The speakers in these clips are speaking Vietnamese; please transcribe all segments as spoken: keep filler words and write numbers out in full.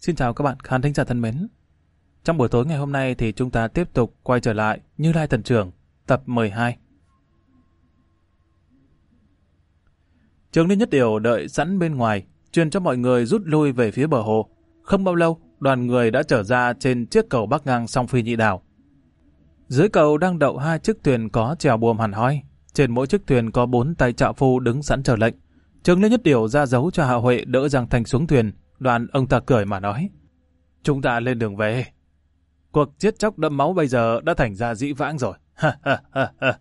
Xin chào các bạn khán thính giả thân mến. Trong buổi tối ngày hôm nay thì chúng ta tiếp tục quay trở lại Như Lai Thần Trưởng tập mười hai. Trường Liên Nhất Điều đợi sẵn bên ngoài, truyền cho mọi người rút lui về phía bờ hồ. Không bao lâu, đoàn người đã trở ra trên chiếc cầu bắc ngang song Phi Nhị Đảo. Dưới cầu đang đậu hai chiếc thuyền có chèo buồm hẳn hoi. Trên mỗi chiếc thuyền có bốn tay trạo phu đứng sẵn chờ lệnh. Trường Liên Nhất Điều ra dấu cho Hạ Huệ đỡ Giang Thanh xuống thuyền. Đoàn ông ta cười mà nói: "Chúng ta lên đường về. Cuộc giết chóc đẫm máu bây giờ đã thành ra dĩ vãng rồi." Ha ha ha ha.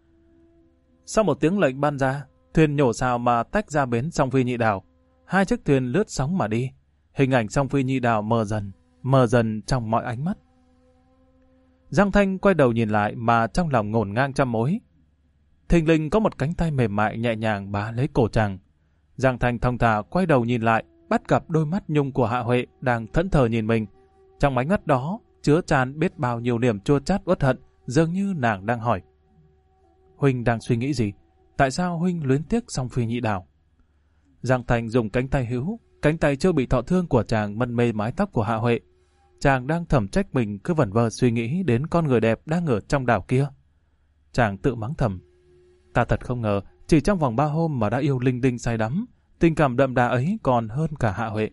Sau một tiếng lệnh ban ra, thuyền nhổ sào mà tách ra bến song Phi Nhị Đảo. Hai chiếc thuyền lướt sóng mà đi. Hình ảnh song Phi Nhị Đảo mờ dần, mờ dần trong mọi ánh mắt. Giang Thanh quay đầu nhìn lại mà trong lòng ngổn ngang trăm mối. Thình lình có một cánh tay mềm mại nhẹ nhàng bá lấy cổ chàng. Giang Thanh thong thả quay đầu nhìn lại, bắt gặp đôi mắt nhung của Hạ Huệ đang thẫn thờ nhìn mình. Trong ánh mắt đó chứa tràn biết bao nhiêu niềm chua chát uất hận, dường như nàng đang hỏi: "Huynh đang suy nghĩ gì? Tại sao huynh luyến tiếc song Phi Nhị Đảo?" Giang Thanh dùng cánh tay hữu, cánh tay chưa bị thọ thương của chàng mân mê mái tóc của Hạ Huệ. Chàng đang thầm trách mình cứ vẩn vơ suy nghĩ đến con người đẹp đang ở trong đảo kia. Chàng tự mắng thầm: "Ta thật không ngờ, chỉ trong vòng ba hôm mà đã yêu linh đinh say đắm, tình cảm đậm đà ấy còn hơn cả Hạ Huệ."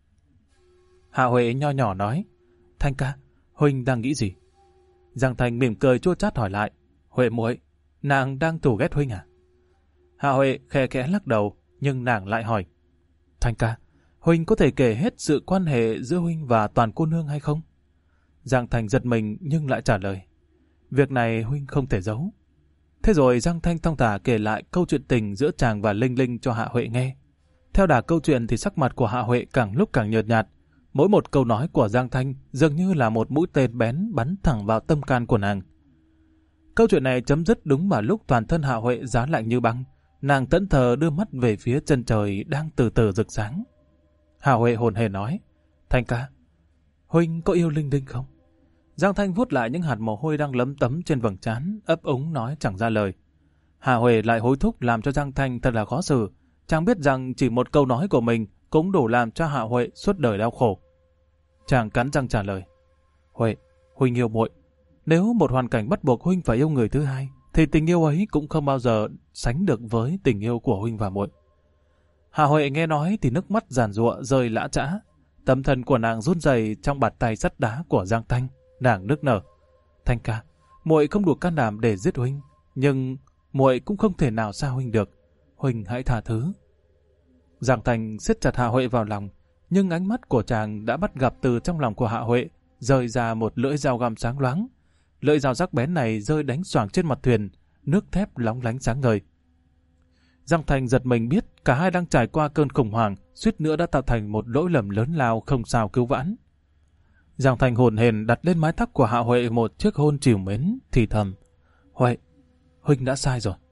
Hạ Huệ nho nhỏ nói: "Thanh ca, huynh đang nghĩ gì?" Giang Thanh mỉm cười chua chát hỏi lại: "Huệ muội, nàng đang thù ghét huynh à?" Hạ Huệ khẽ khẽ lắc đầu, nhưng nàng lại hỏi: "Thanh ca, huynh có thể kể hết sự quan hệ giữa huynh và Toàn cô nương hay không?" Giang Thanh giật mình nhưng lại trả lời: "Việc này huynh không thể giấu." Thế rồi Giang Thanh thong thả kể lại câu chuyện tình giữa chàng và Linh Linh cho Hạ Huệ nghe. Theo đà câu chuyện thì sắc mặt của Hạ Huệ càng lúc càng nhợt nhạt. Mỗi một câu nói của Giang Thanh dường như là một mũi tên bén bắn thẳng vào tâm can của nàng. Câu chuyện này chấm dứt đúng vào lúc toàn thân Hạ Huệ giá lạnh như băng. Nàng thẫn thờ đưa mắt về phía chân trời đang từ từ rực sáng. Hạ Huệ hồn hển nói: "Thanh ca, huynh có yêu Linh Linh không?" Giang Thanh vuốt lại những hạt mồ hôi đang lấm tấm trên vầng trán, ấp úng nói chẳng ra lời. Hạ Huệ lại hối thúc làm cho Giang Thanh thật là khó xử. Chàng biết rằng chỉ một câu nói của mình cũng đủ làm cho Hạ Huệ suốt đời đau khổ. Chàng cắn răng trả lời: "Huệ, huynh yêu muội. Nếu một hoàn cảnh bắt buộc huynh phải yêu người thứ hai, thì tình yêu ấy cũng không bao giờ sánh được với tình yêu của huynh và muội." Hạ Huệ nghe nói thì nước mắt giàn giụa rơi lã chã. Tâm thần của nàng run rẩy trong bàn tay sắt đá của Giang Thanh. Nàng nức nở: "Thanh ca, muội không đủ can đảm để giết huynh, nhưng muội cũng không thể nào xa huynh được. Huynh hãy tha thứ." Giang Thanh siết chặt Hạ Huệ vào lòng, nhưng ánh mắt của chàng đã bắt gặp từ trong lòng của Hạ Huệ rơi ra một lưỡi dao găm sáng loáng. Lưỡi dao sắc bén này rơi đánh xoảng trên mặt thuyền, nước thép lóng lánh sáng ngời. Giang Thanh giật mình biết cả hai đang trải qua cơn khủng hoảng, suýt nữa đã tạo thành một lỗi lầm lớn lao không sao cứu vãn. Giang Thanh hồn hển đặt lên mái tóc của Hạ Huệ một chiếc hôn trìu mến, thì thầm: "Huệ, huynh đã sai rồi."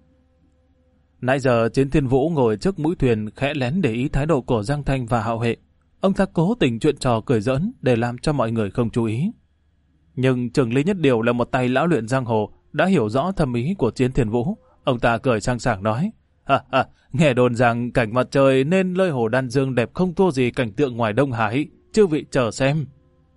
Nãy giờ Chiến Thiên Vũ ngồi trước mũi thuyền khẽ lén để ý thái độ của Giang Thanh và Hạ Huệ. Ông ta cố tình chuyện trò cười giỡn để làm cho mọi người không chú ý. Nhưng Trường Lý Nhất Điều là một tay lão luyện giang hồ, đã hiểu rõ thâm ý của Chiến Thiên Vũ. Ông ta cười sang sảng nói: "Ha ha, nghe đồn rằng cảnh mặt trời nên lơi hồ Đan Dương đẹp không thua gì cảnh tượng ngoài Đông Hải, chư vị chờ xem."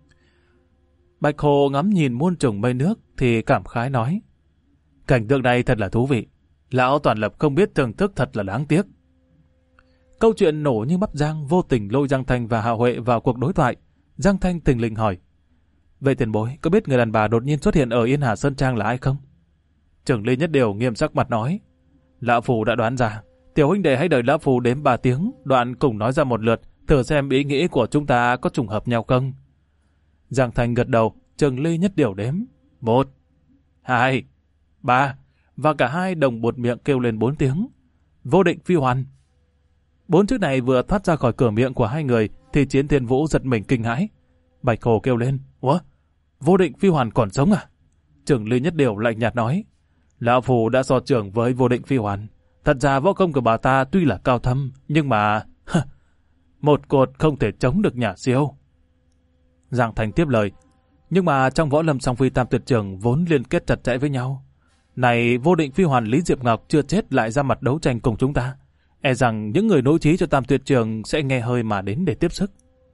Bạch Hồ ngắm nhìn muôn trùng mây nước thì cảm khái nói: "Cảnh tượng này thật là thú vị. Lão Toàn Lập không biết thưởng thức thật là đáng tiếc." Câu chuyện nổ như bắp rang vô tình lôi Giang Thanh và Hạ Huệ vào cuộc đối thoại. Giang Thanh tình lình hỏi: "Vậy tiền bối có biết người đàn bà đột nhiên xuất hiện ở Yên Hà Sơn Trang là ai không?" Trưởng Lý Nhất Điều nghiêm sắc mặt nói: "Lão Phù đã đoán ra. Tiểu huynh đệ hãy đợi Lão Phù đếm ba tiếng, đoạn cùng nói ra một lượt, thử xem ý nghĩ của chúng ta có trùng hợp nhau không." Giang Thanh gật đầu. Trường Lý Nhất Điều đếm: "Một, hai, ba." Và cả hai đồng buột miệng kêu lên bốn tiếng: "Vô Định Phi Hoàn." Bốn chữ này vừa thoát ra khỏi cửa miệng của hai người thì Chiến Thiên Vũ giật mình kinh hãi. Bạch Hồ kêu lên: "Ủa, Vô Định Phi Hoàn còn sống à?" Trưởng Lý Nhất Điều lạnh nhạt nói: "Lão Phù đã so trưởng với Vô Định Phi Hoàn. Thật ra võ công của bà ta tuy là cao thâm, nhưng mà một cột không thể chống được nhà siêu." Giang Thành tiếp lời: "Nhưng mà trong võ lâm song phi tam tuyệt trường vốn liên kết chặt chẽ với nhau. Này Vô Định Phi Hoàn Lý Diệp Ngọc chưa chết lại ra mặt đấu tranh cùng chúng ta. E rằng những người nối trí cho tam tuyệt trường sẽ nghe hơi mà đến để tiếp sức."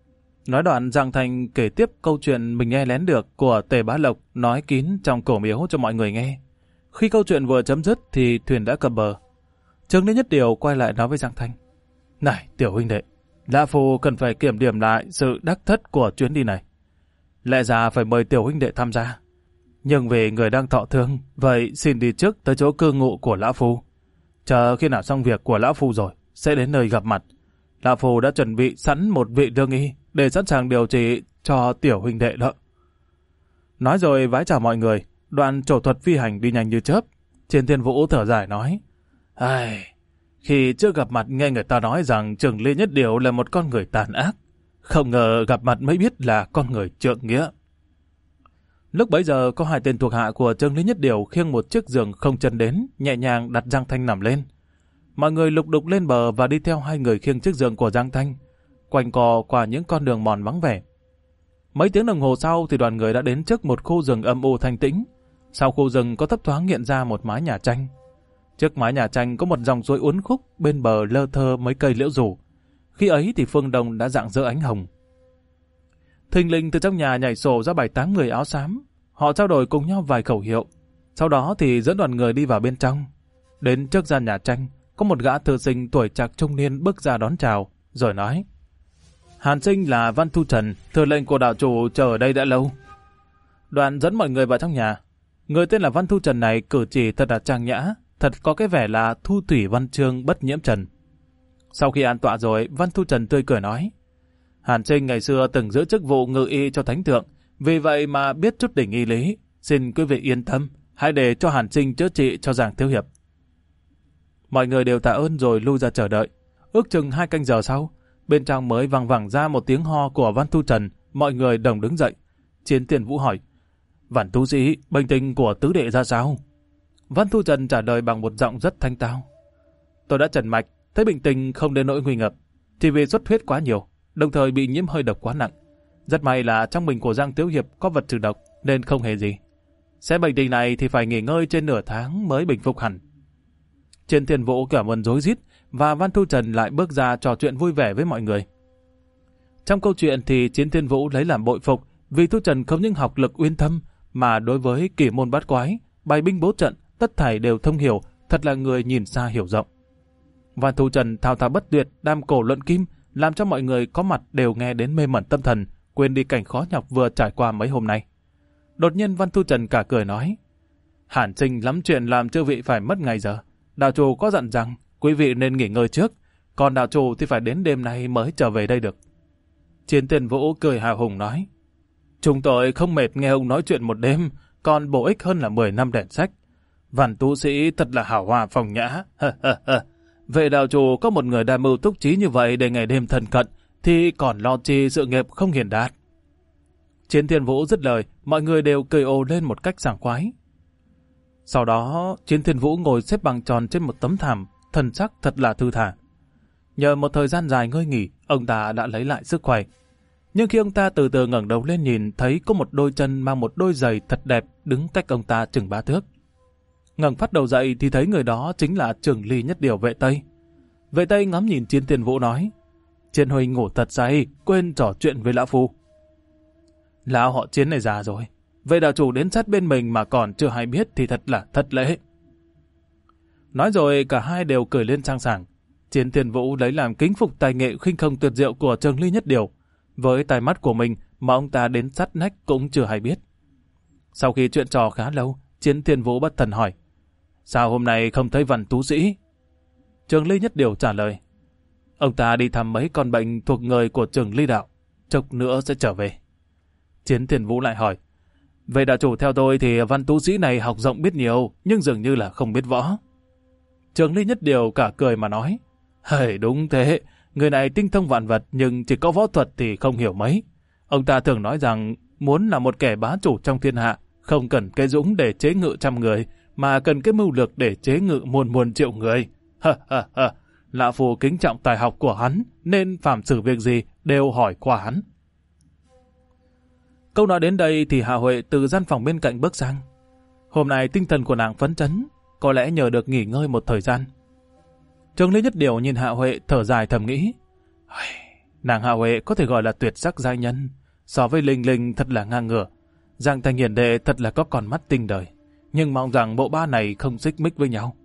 Nói đoạn, Giang Thanh kể tiếp câu chuyện mình nghe lén được của Tề Bá Lộc nói kín trong cổ miếu cho mọi người nghe. Khi câu chuyện vừa chấm dứt thì thuyền đã cập bờ. Trương Lý Nhất Điều quay lại nói với Giang Thanh: "Này tiểu huynh đệ, Lã Phu cần phải kiểm điểm lại sự đắc thất của chuyến đi này. Lẽ ra phải mời tiểu huynh đệ tham gia. Nhưng vì người đang thọ thương, vậy xin đi trước tới chỗ cư ngụ của Lã Phu. Chờ khi nào xong việc của Lã Phu rồi, sẽ đến nơi gặp mặt. Lã Phu đã chuẩn bị sẵn một vị lương y để sẵn sàng điều trị cho tiểu huynh đệ đó." Nói rồi vái chào mọi người, đoạn trổ thuật phi hành đi nhanh như chớp. Trên Thiên Vũ thở dài nói: "Ai, khi trước gặp mặt nghe người ta nói rằng Trừng Ly Nhất Điều là một con người tàn ác, không ngờ gặp mặt mới biết là con người trượng nghĩa." Lúc bấy giờ có hai tên thuộc hạ của Trương Lý Nhất Điều khiêng một chiếc giường không chân đến, nhẹ nhàng đặt Giang Thanh nằm lên. Mọi người lục đục lên bờ và đi theo hai người khiêng chiếc giường của Giang Thanh, quanh co qua những con đường mòn vắng vẻ. Mấy tiếng đồng hồ sau thì đoàn người đã đến trước một khu rừng âm u thanh tĩnh. Sau khu rừng có thấp thoáng hiện ra một mái nhà tranh. Trước mái nhà tranh có một dòng suối uốn khúc, bên bờ lơ thơ mấy cây liễu rủ. Khi ấy thì phương đông đã rạng rỡ ánh hồng. Thình lình từ trong nhà nhảy sổ ra bảy tám người áo xám. Họ trao đổi cùng nhau vài khẩu hiệu. Sau đó thì dẫn đoàn người đi vào bên trong. Đến trước gian nhà tranh, có một gã thư sinh tuổi trạc trung niên bước ra đón chào, rồi nói: "Hàn sinh là Văn Thu Trần, thừa lệnh của đạo chủ chờ ở đây đã lâu." Đoàn dẫn mọi người vào trong nhà. Người tên là Văn Thu Trần này cử chỉ thật là trang nhã, thật có cái vẻ là thu thủy văn chương bất nhiễm trần. Sau khi an tọa rồi, Văn Thu Trần tươi cười nói: "Hàn sinh ngày xưa từng giữ chức vụ ngự y cho thánh thượng, vì vậy mà biết chút đỉnh y lý. Xin quý vị yên tâm, hãy để cho Hàn sinh chữa trị cho Giang thiếu hiệp." Mọi người đều tạ ơn rồi lui ra chờ đợi. Ước chừng hai canh giờ sau, bên trong mới vang vẳng ra một tiếng ho của Văn Thu Trần. Mọi người đồng đứng dậy. Chiến Tiền Vũ hỏi: "Văn tu sĩ, bệnh tình của tứ đệ ra sao?" Văn Thu Trần trả lời bằng một giọng rất thanh tao: "Tôi đã trần mạch, thấy bệnh tình không đến nỗi nguy ngập, chỉ vì xuất huyết quá nhiều, đồng thời bị nhiễm hơi độc quá nặng. Rất may là trong mình của Giang thiếu hiệp có vật trừ độc nên không hề gì. Sẽ bệnh tình này thì phải nghỉ ngơi trên nửa tháng mới bình phục hẳn." Trên Thiên Vũ cảm ơn rối rít và Văn Thu Trần lại bước ra trò chuyện vui vẻ với mọi người. Trong câu chuyện thì Chiến Thiên Vũ lấy làm bội phục vì Thu Trần không những học lực uyên thâm mà đối với kỳ môn bát quái, bày binh bố trận, tất thảy đều thông hiểu, thật là người nhìn xa hiểu rộng. Văn Thu Trần thao thao bất tuyệt, đam cổ luận kim, làm cho mọi người có mặt đều nghe đến mê mẩn tâm thần, quên đi cảnh khó nhọc vừa trải qua mấy hôm nay. Đột nhiên Văn Thu Trần cả cười nói: "Hàn sinh lắm chuyện làm chư vị phải mất ngày giờ. Đạo chủ có dặn rằng quý vị nên nghỉ ngơi trước, còn đạo chủ thì phải đến đêm nay mới trở về đây được." Chiến Tiền Vũ cười hào hùng nói: "Chúng tôi không mệt nghe ông nói chuyện một đêm, còn bổ ích hơn là mười năm đèn sách. Văn tu sĩ thật là hào hoa phong nhã. Vậy đạo chủ có một người đa mưu túc trí như vậy để ngày đêm thân cận, thì còn lo chi sự nghiệp không hiển đạt." Chiến Thiên Vũ dứt lời, mọi người đều cười ồ lên một cách sảng khoái. Sau đó, Chiến Thiên Vũ ngồi xếp bằng tròn trên một tấm thảm, thần sắc thật là thư thả. Nhờ một thời gian dài ngơi nghỉ, ông ta đã lấy lại sức khỏe. Nhưng khi ông ta từ từ ngẩng đầu lên nhìn, thấy có một đôi chân mang một đôi giày thật đẹp đứng cách ông ta chừng ba thước. Ngẩng phát đầu dậy thì thấy người đó chính là Trừng Ly Nhất Điều Vệ Tây. Vệ Tây ngắm nhìn Chiến Thiên Vũ nói: "Chiến huynh ngủ thật say, quên trò chuyện với lão phu." "Lão họ Chiến này già rồi, vậy đạo chủ đến sát bên mình mà còn chưa hay biết thì thật là thất lễ." Nói rồi cả hai đều cười lên sang sảng. Chiến Thiên Vũ lấy làm kính phục tài nghệ khinh không tuyệt diệu của Trừng Ly Nhất Điều. Với tài mắt của mình mà ông ta đến sát nách cũng chưa hay biết. Sau khi chuyện trò khá lâu, Chiến Thiên Vũ bất thần hỏi: "Sao hôm nay không thấy Văn tú sĩ?" Trừng Ly Nhất Điều trả lời: "Ông ta đi thăm mấy con bệnh thuộc người của Trừng Ly đạo, chốc nữa sẽ trở về." Chiến Thiên Vũ lại hỏi: "Vậy đạo chủ theo tôi thì Văn tú sĩ này học rộng biết nhiều, nhưng dường như là không biết võ." Trừng Ly Nhất Điều cả cười mà nói: "Hây, đúng thế, người này tinh thông vạn vật nhưng chỉ có võ thuật thì không hiểu mấy. Ông ta thường nói rằng muốn là một kẻ bá chủ trong thiên hạ, không cần cái dũng để chế ngự trăm người, mà cần cái mưu lược để chế ngự muôn muôn triệu người. Ha ha ha, lão phu kính trọng tài học của hắn, nên phàm xử việc gì đều hỏi qua hắn." Câu nói đến đây thì Hà Huệ từ gian phòng bên cạnh bước sang. Hôm nay tinh thần của nàng phấn chấn, có lẽ nhờ được nghỉ ngơi một thời gian. Trừng Ly Nhất Điều nhìn Hạ Huệ thở dài thầm nghĩ: Nàng Hạ Huệ có thể gọi là tuyệt sắc giai nhân, so với Linh Linh thật là ngang ngửa. Giang Thanh hiền đệ thật là có con mắt tinh đời, nhưng mong rằng bộ ba này không xích mích với nhau.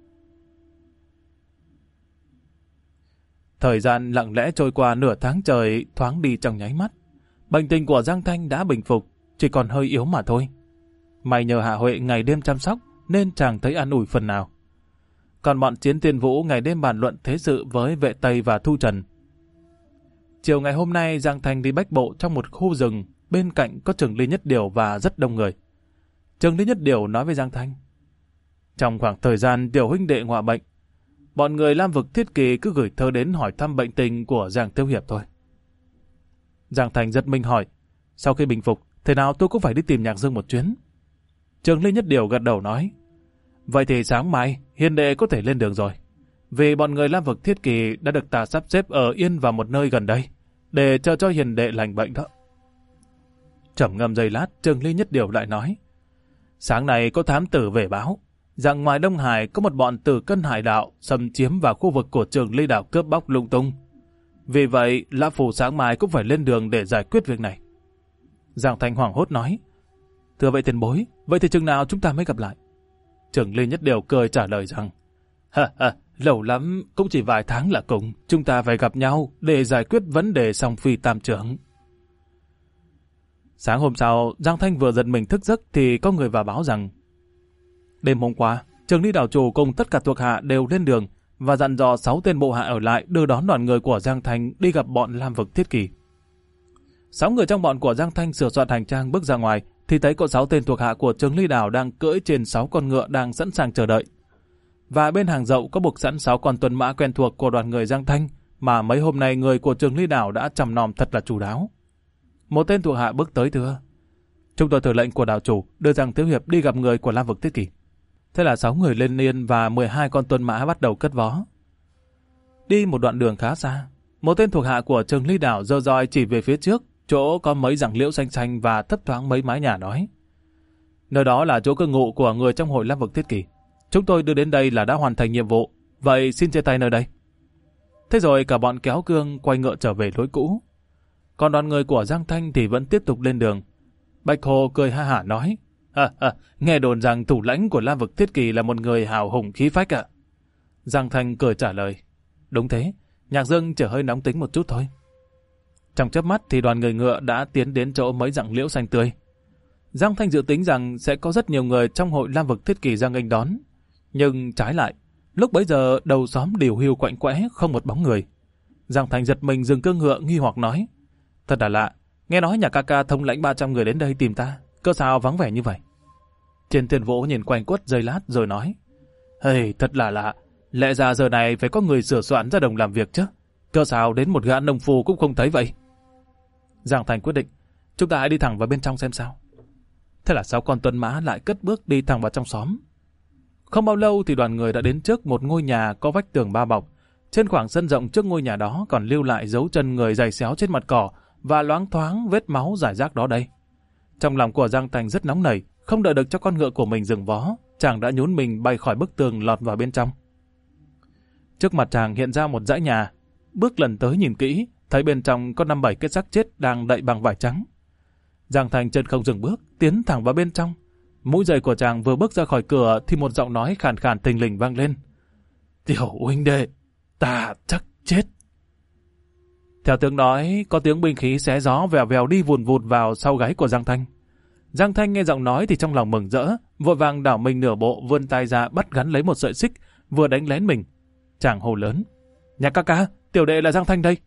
Thời gian lặng lẽ trôi qua nửa tháng trời thoáng đi trong nháy mắt. Bệnh tình của Giang Thanh đã bình phục, chỉ còn hơi yếu mà thôi. May nhờ Hạ Huệ ngày đêm chăm sóc nên chàng thấy an ủi phần nào. Còn bọn Chiến Tiên Vũ ngày đêm bàn luận thế sự với Vệ Tây và Thu Trần. Chiều ngày hôm nay Giang Thanh đi bách bộ trong một khu rừng, bên cạnh có Trường Ly Nhất Điều và rất đông người. Trường Ly Nhất Điều nói với Giang Thanh: trong khoảng thời gian tiểu huynh đệ ngọa bệnh, bọn người Lam Vực Thiết Kỳ cứ gửi thơ đến hỏi thăm bệnh tình của Giang Thiếu Hiệp thôi. Giang Thanh giật mình hỏi: sau khi bình phục, thế nào tôi cũng phải đi tìm Nhạc Dương một chuyến. Trường Ly Nhất Điều gật đầu nói: vậy thì sáng mai hiền đệ có thể lên đường rồi, vì bọn người Lam Vực Thiết Kỳ đã được ta sắp xếp ở yên vào một nơi gần đây để chờ cho hiền đệ lành bệnh đó. Trầm ngâm giây lát, Trường Ly Nhất Điều lại nói: sáng nay có thám tử về báo rằng ngoài Đông Hải có một bọn Tử Cân Hải đạo xâm chiếm vào khu vực của Trường Ly đảo cướp bóc lung tung. Vì vậy, Lã Phù sáng mai cũng phải lên đường để giải quyết việc này. Giang Thanh hoảng hốt nói: thưa vậy tiền bối, vậy thì chừng nào chúng ta mới gặp lại? Trường Ly Nhất Điều cười trả lời rằng: ha ha, lâu lắm, cũng chỉ vài tháng là cùng, chúng ta phải gặp nhau để giải quyết vấn đề song phi tam trưởng. Sáng hôm sau, Giang Thanh vừa giật mình thức giấc thì có người vào báo rằng đêm hôm qua, Trường Ly đảo chủ cùng tất cả thuộc hạ đều lên đường và dặn dò sáu tên bộ hạ ở lại đưa đón đoàn người của Giang Thanh đi gặp bọn Lam Vực Thiết Kỳ. Sáu người trong bọn của Giang Thanh sửa soạn hành trang bước ra ngoài thì thấy có sáu tên thuộc hạ của Trường Ly đảo đang cưỡi trên sáu con ngựa đang sẵn sàng chờ đợi. Và bên hàng dậu có buộc sẵn sáu con tuần mã quen thuộc của đoàn người Giang Thanh mà mấy hôm nay người của Trường Ly đảo đã chăm nom thật là chu đáo. Một tên thuộc hạ bước tới thưa: chúng tôi thừa lệnh của đảo chủ đưa Giang Thiếu Hiệp đi gặp người của Lam Vực Thiết Kỳ. Thế là sáu người lên yên và mười hai con tuần mã bắt đầu cất vó. Đi một đoạn đường khá xa, một tên thuộc hạ của Trường Ly đảo giơ roi chỉ về phía trước, chỗ có mấy rặng liễu xanh xanh và thấp thoáng mấy mái nhà nói: nơi đó là chỗ cư ngụ của người trong hội Lam Vực Thiết Kỳ. Chúng tôi đưa đến đây là đã hoàn thành nhiệm vụ, vậy xin chia tay nơi đây. Thế rồi cả bọn kéo cương quay ngựa trở về lối cũ. Còn đoàn người của Giang Thanh thì vẫn tiếp tục lên đường. Bạch Hồ cười ha hả nói: à, à, nghe đồn rằng thủ lãnh của Lam Vực Thiết Kỳ là một người hào hùng khí phách ạ. Giang Thanh cười trả lời: đúng thế, Nhạc Dương chỉ hơi nóng tính một chút thôi. Trong chớp mắt thì đoàn người ngựa đã tiến đến chỗ mấy rặng liễu xanh tươi. Giang Thanh dự tính rằng sẽ có rất nhiều người trong hội Lam Vực Thiết Kỳ ra nghênh đón, nhưng trái lại, lúc bấy giờ đầu xóm điều hưu quạnh quẽ không một bóng người. Giang Thanh giật mình dừng cương ngựa nghi hoặc nói: thật là lạ, nghe nói nhà ca ca thống lãnh ba trăm người đến đây tìm ta, cơ sao vắng vẻ như vậy? Trên Tiên Vũ nhìn quanh quất giây lát rồi nói: hey, thật là lạ, lẽ ra giờ này phải có người sửa soạn ra đồng làm việc chứ, cơ sao đến một gã nông phu cũng không thấy vậy? Giang Thanh quyết định, chúng ta hãy đi thẳng vào bên trong xem sao. Thế là sáu con tuần mã lại cất bước đi thẳng vào trong xóm. Không bao lâu thì đoàn người đã đến trước một ngôi nhà có vách tường bao bọc. Trên khoảng sân rộng trước ngôi nhà đó còn lưu lại dấu chân người giày xéo trên mặt cỏ và loáng thoáng vết máu rải rác đó đây. Trong lòng của Giang Thanh rất nóng nảy, không đợi được cho con ngựa của mình dừng vó, chàng đã nhún mình bay khỏi bức tường lọt vào bên trong. Trước mặt chàng hiện ra một dãy nhà, bước lần tới nhìn kỹ, thấy bên trong có năm bảy cái xác chết đang đậy bằng vải trắng. Giang Thanh chân không dừng bước, tiến thẳng vào bên trong. Mũi giày của chàng vừa bước ra khỏi cửa thì một giọng nói khàn khàn thình lình vang lên: tiểu huynh đệ, ta chắc chết. Theo tiếng nói, có tiếng binh khí xé gió vèo vèo đi vùn vụt vào sau gáy của Giang Thanh. Giang Thanh nghe giọng nói thì trong lòng mừng rỡ, vội vàng đảo mình nửa bộ, vươn tay ra bắt gắn lấy một sợi xích, vừa đánh lén mình. Chàng hô lớn: nhà ca ca, tiểu đệ là Giang Thanh đây.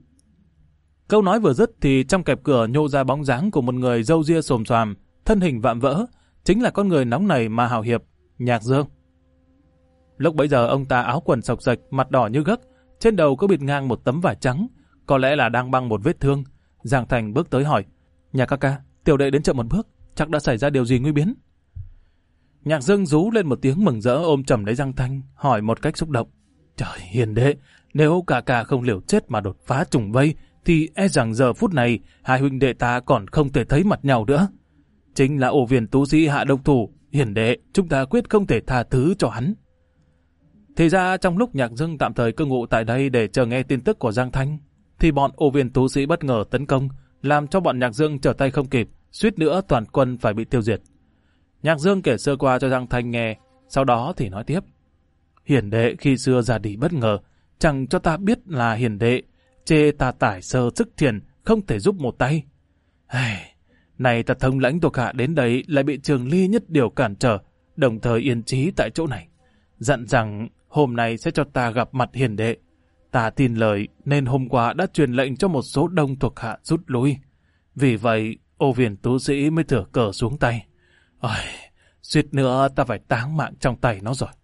Câu nói vừa dứt thì trong kẹp cửa nhô ra bóng dáng của một người râu ria xồm xoàm, thân hình vạm vỡ, chính là con người nóng nảy mà hào hiệp, Nhạc Dương. Lúc bấy giờ ông ta áo quần xộc xệch, mặt đỏ như gấc, trên đầu có bịt ngang một tấm vải trắng, có lẽ là đang băng một vết thương. Giang Thanh bước tới hỏi: nhà ca ca, tiểu đệ đến chậm một bước, chắc đã xảy ra điều gì nguy biến? Nhạc Dương rú lên một tiếng mừng rỡ ôm chầm lấy Giang Thanh, hỏi một cách xúc động: trời hiền đệ, nếu ca ca không liều chết mà đột phá trùng vây, thì e rằng giờ phút này hai huynh đệ ta còn không thể thấy mặt nhau nữa. Chính là ổ viền tú sĩ hạ độc thủ, hiền đệ, chúng ta quyết không thể tha thứ cho hắn. Thì ra trong lúc Nhạc Dương tạm thời cư ngụ tại đây để chờ nghe tin tức của Giang Thanh, thì bọn Ô Viên tú sĩ bất ngờ tấn công, làm cho bọn Nhạc Dương trở tay không kịp, suýt nữa toàn quân phải bị tiêu diệt. Nhạc Dương kể sơ qua cho Giang Thanh nghe, sau đó thì nói tiếp. Hiền đệ khi xưa ra đi bất ngờ, chẳng cho ta biết là hiền đệ, chê ta tải sơ sức thiền, không thể giúp một tay. Ai, này ta thông lãnh thuộc hạ đến đấy lại bị Trường Ly nhất điều cản trở, đồng thời yên trí tại chỗ này. Dặn rằng hôm nay sẽ cho ta gặp mặt hiền đệ. Ta tin lời nên hôm qua đã truyền lệnh cho một số đông thuộc hạ rút lui. Vì vậy, Ô Viên tú sĩ mới thửa cờ xuống tay. Ôi, suýt nữa ta phải táng mạng trong tay nó rồi.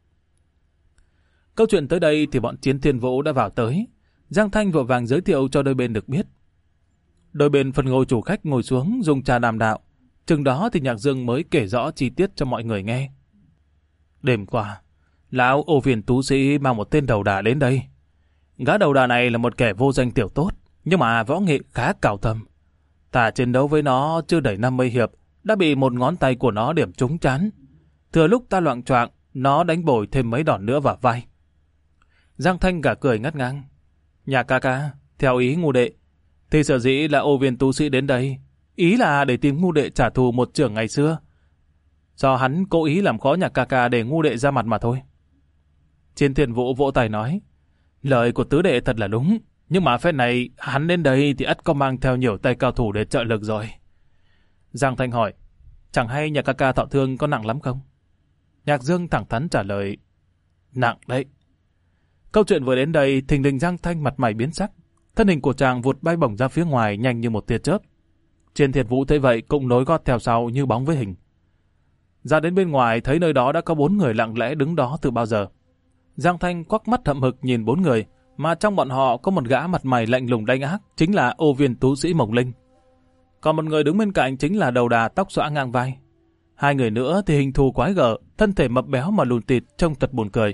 Câu chuyện tới đây thì bọn Chiến Thiên Vũ đã vào tới. Giang Thanh vội vàng giới thiệu cho đôi bên được biết. Đôi bên phân ngôi chủ khách ngồi xuống dùng trà đàm đạo. Chừng đó thì Nhạc Dương mới kể rõ chi tiết cho mọi người nghe. Đêm qua, lão Ô Viên tú sĩ mang một tên đầu đà đến đây. Gã đầu đà này là một kẻ vô danh tiểu tốt, nhưng mà võ nghệ khá cao thâm. Ta chiến đấu với nó chưa đầy năm mươi hiệp, đã bị một ngón tay của nó điểm trúng trán. Thừa lúc ta loạng choạng, nó đánh bồi thêm mấy đòn nữa vào vai. Giang Thanh cả cười ngắt ngang. Nhà ca ca, theo ý ngu đệ, thì sở dĩ là Ô Viên tú sĩ đến đây, ý là để tìm ngu đệ trả thù một trưởng ngày xưa. Do hắn cố ý làm khó nhà ca ca để ngu đệ ra mặt mà thôi. Chiến Thiên Vũ vỗ tay nói, lời của tứ đệ thật là đúng, nhưng mà phen này hắn đến đây thì ắt có mang theo nhiều tay cao thủ để trợ lực rồi. Giang Thanh hỏi, chẳng hay nhà ca ca thọ thương có nặng lắm không? Nhạc Dương thẳng thắn trả lời, nặng đấy. Câu chuyện vừa đến đây, thình lình Giang Thanh mặt mày biến sắc, thân hình của chàng vụt bay bổng ra phía ngoài nhanh như một tia chớp. Chiến Thiên Vũ thấy vậy cũng nối gót theo sau như bóng với hình. Ra đến bên ngoài thấy nơi đó đã có bốn người lặng lẽ đứng đó từ bao giờ. Giang Thanh quắc mắt hậm hực nhìn bốn người, mà trong bọn họ có một gã mặt mày lạnh lùng đanh ác, chính là Ô Viên tú sĩ Mộc Linh. Còn một người đứng bên cạnh chính là đầu đà tóc xõa ngang vai. Hai người nữa thì hình thù quái gở, thân thể mập béo mà lùn tịt trông thật buồn cười.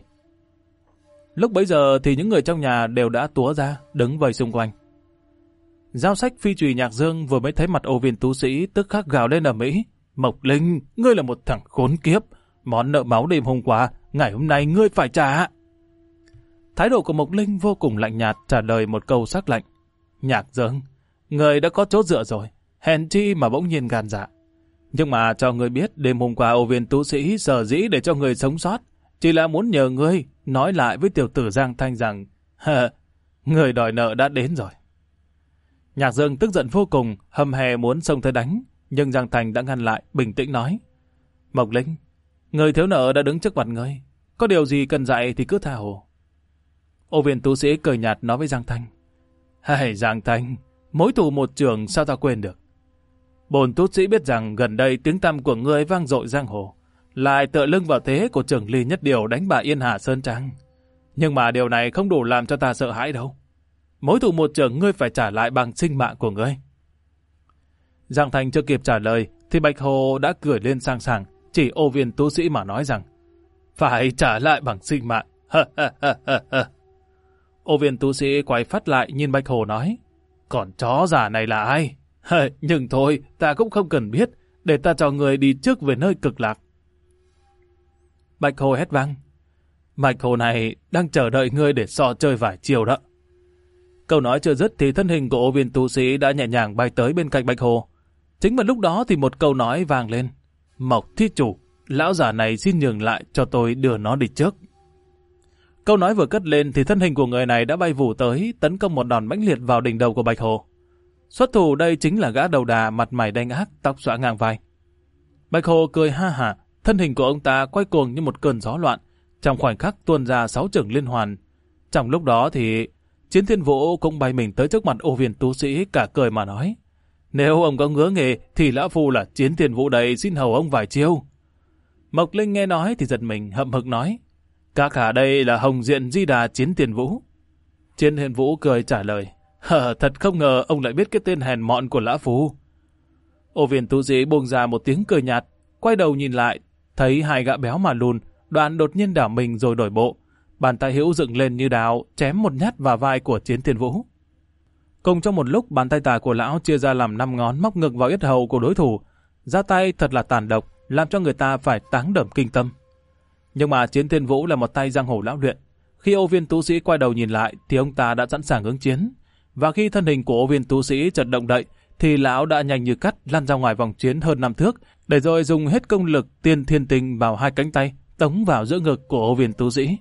Lúc bấy giờ thì những người trong nhà đều đã túa ra, đứng vây xung quanh. Giao Sách phi chùy Nhạc Dương vừa mới thấy mặt Ô Viên tú sĩ tức khắc gào lên ầm ĩ. Mộc Linh, ngươi là một thằng khốn kiếp, món nợ máu đêm hôm qua, ngày hôm nay ngươi phải trả. Thái độ của Mộc Linh vô cùng lạnh nhạt trả lời một câu sắc lạnh. Nhạc Dương, người đã có chỗ dựa rồi, hèn chi mà bỗng nhiên gan dạ. Nhưng mà cho ngươi biết đêm hôm qua Ô Viên tú sĩ sở dĩ để cho người sống sót, chỉ là muốn nhờ ngươi nói lại với tiểu tử Giang Thanh rằng, hờ, người đòi nợ đã đến rồi. Nhạc Dương tức giận vô cùng, hầm hè muốn xông tới đánh, nhưng Giang Thanh đã ngăn lại, bình tĩnh nói. Mộc Linh, người thiếu nợ đã đứng trước mặt ngươi, có điều gì cần dạy thì cứ tha hồ. Ô Viên tú sĩ cười nhạt nói với Giang Thanh. Hay Giang Thanh, mối thù một trường sao ta quên được. Bồn tú sĩ biết rằng gần đây tiếng tăm của ngươi vang dội giang hồ, lại tựa lưng vào thế của Trường Ly nhất điều đánh bại Yên Hà Sơn Trang. Nhưng mà điều này không đủ làm cho ta sợ hãi đâu. Mối thù một trường ngươi phải trả lại bằng sinh mạng của ngươi. Giang Thanh chưa kịp trả lời thì Bạch Hồ đã cười lên sang sảng, chỉ Ô Viên tú sĩ mà nói rằng phải trả lại bằng sinh mạng. Ô Viên tú sĩ quay phát lại nhìn Bạch Hồ nói, còn chó già này là ai? Nhưng thôi, ta cũng không cần biết, để ta cho người đi trước về nơi cực lạc. Bạch Hồ hét vang, Bạch Hồ này đang chờ đợi ngươi để so chơi vài chiều đó. Câu nói chưa dứt thì thân hình của Ô Viên tú sĩ đã nhẹ nhàng bay tới bên cạnh Bạch Hồ. Chính vào lúc đó thì một câu nói vang lên, Mộc thí chủ, lão già này xin nhường lại cho tôi đưa nó đi trước. Câu nói vừa cất lên thì thân hình của người này đã bay vù tới, tấn công một đòn mãnh liệt vào đỉnh đầu của Bạch Hồ. Xuất thủ đây chính là gã đầu đà mặt mày đanh ác, tóc xõa ngang vai. Bạch Hồ cười ha hả, thân hình của ông ta quay cuồng như một cơn gió loạn, trong khoảnh khắc tuôn ra sáu chưởng liên hoàn. Trong lúc đó thì Chiến Thiên Vũ cũng bay mình tới trước mặt Ô Viên tú sĩ, cả cười mà nói, nếu ông có ngứa nghề thì lão phu là Chiến Thiên Vũ đây, xin hầu ông vài chiêu. Mộc Linh nghe nói thì giật mình hậm hực nói, các hạ đây là Hồng Diện Di Đà Chiến Thiên Vũ. Chiến Thiên Vũ cười trả lời, hờ, thật không ngờ ông lại biết cái tên hèn mọn của lão phu. Ô Viên tú sĩ buông ra một tiếng cười nhạt, quay đầu nhìn lại, thấy hai gã béo mà lùn, đoạn đột nhiên đảo mình rồi đổi bộ, bàn tay hữu dựng lên như đào, chém một nhát vào vai của Chiến Thiên Vũ. Cùng trong một lúc, bàn tay tả của lão chia ra làm năm ngón móc ngực vào yết hầu của đối thủ, ra tay thật là tàn độc, làm cho người ta phải táng đẩm kinh tâm. Nhưng mà Chiến Thiên Vũ là một tay giang hồ lão luyện, khi Ô Viên tú sĩ quay đầu nhìn lại thì ông ta đã sẵn sàng ứng chiến. và khi thân hình của Ô Viên tu sĩ chợt động đậy, thì lão đã nhanh như cắt lăn ra ngoài vòng chiến hơn năm thước, để rồi dùng hết công lực tiên thiên tinh vào hai cánh tay, tống vào giữa ngực của Ô Viên tu sĩ.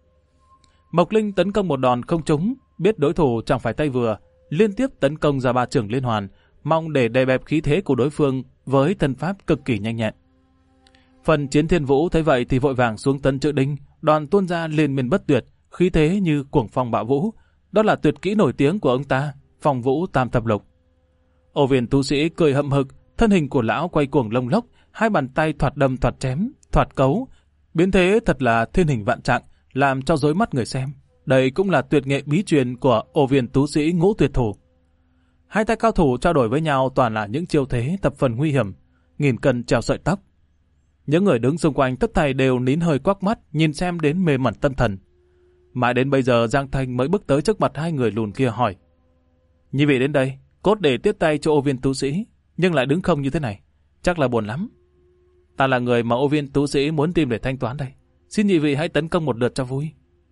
Mộc Linh tấn công một đòn không trúng, biết đối thủ chẳng phải tay vừa, liên tiếp tấn công ra ba chưởng liên hoàn, mong để đè bẹp khí thế của đối phương với thân pháp cực kỳ nhanh nhẹn. Phần Chiến Thiên Vũ thấy vậy thì vội vàng xuống tấn chữ đinh, đòn tuôn ra liên miên bất tuyệt, khí thế như cuồng phong bạo vũ. Đó là tuyệt kỹ nổi tiếng của ông ta, Phong Vũ Tam Thập Lục. Ô Viên tu sĩ cười hậm hực, thân hình của lão quay cuồng lông lốc, hai bàn tay thoạt đâm thoạt chém, thoạt cấu, biến thế thật là thiên hình vạn trạng, làm cho rối mắt người xem. Đây cũng là tuyệt nghệ bí truyền của Ô Viên tu sĩ Ngũ Tuyệt Thủ. Hai tay cao thủ trao đổi với nhau toàn là những chiêu thế thập phần nguy hiểm, nghìn cân treo sợi tóc. Những người đứng xung quanh tất thảy đều nín hơi quắc mắt, nhìn xem đến mê mẩn tâm thần. Mãi đến bây giờ Giang Thanh mới bước tới trước mặt hai người lùn kia hỏi: "Nhị vị đến đây, cốt để tiếp tay cho Ô Viên tu sĩ, nhưng lại đứng không như thế này, chắc là buồn lắm. Ta là người mà Ô Viên tu sĩ muốn tìm để thanh toán đây. Xin nhị vị hãy tấn công một lượt cho vui."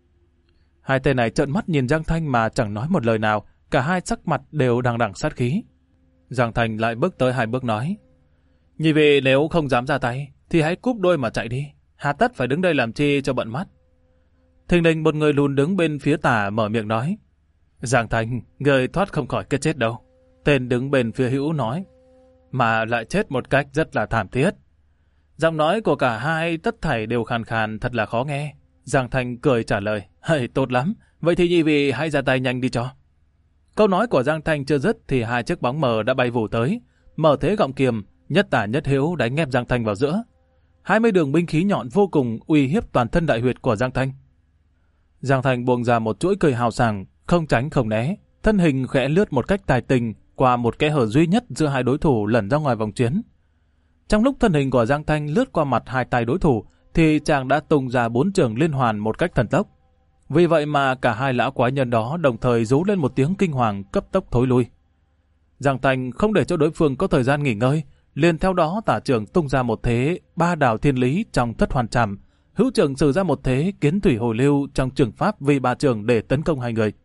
Hai tên này trợn mắt nhìn Giang Thanh mà chẳng nói một lời nào, cả hai sắc mặt đều đằng đằng sát khí. Giang Thanh lại bước tới hai bước nói: "Nhị vị nếu không dám ra tay, thì hãy cúp đôi mà chạy đi, hà tất phải đứng đây làm chi cho bận mắt." Thình lình một người lùn đứng bên phía tả mở miệng nói: "Giang Thanh, người thoát không khỏi cái chết đâu." Tên đứng bên phía hữu nói: "Mà lại chết một cách rất là thảm thiết." Giọng nói của cả hai tất thảy đều khàn khàn, thật là khó nghe. Giang Thanh cười trả lời: "Hay, tốt lắm, vậy thì nhị vị hãy ra tay nhanh đi cho." Câu nói của Giang Thanh chưa dứt thì hai chiếc bóng mờ đã bay vù tới, mở thế gọng kiềm, nhất tả nhất hữu đánh ép Giang Thanh vào giữa. Hai mươi đường binh khí nhọn vô cùng uy hiếp toàn thân đại huyệt của Giang Thanh. Giang Thanh buông ra một chuỗi cười hào sảng, không tránh không né, thân hình khẽ lướt một cách tài tình qua một kẽ hở duy nhất giữa hai đối thủ lẩn ra ngoài vòng chiến. Trong lúc thân hình của Giang Thanh lướt qua mặt hai tay đối thủ, thì chàng đã tung ra bốn chưởng liên hoàn một cách thần tốc. Vì vậy mà cả hai lão quái nhân đó đồng thời rú lên một tiếng kinh hoàng, cấp tốc thối lui. Giang Thanh không để cho đối phương có thời gian nghỉ ngơi, liền theo đó tả trưởng tung ra một thế ba đào thiên lý trong thất hoàn trảm, hữu trưởng sử ra một thế kiến thủy hồi lưu trong trường pháp vì ba trưởng để tấn công hai người.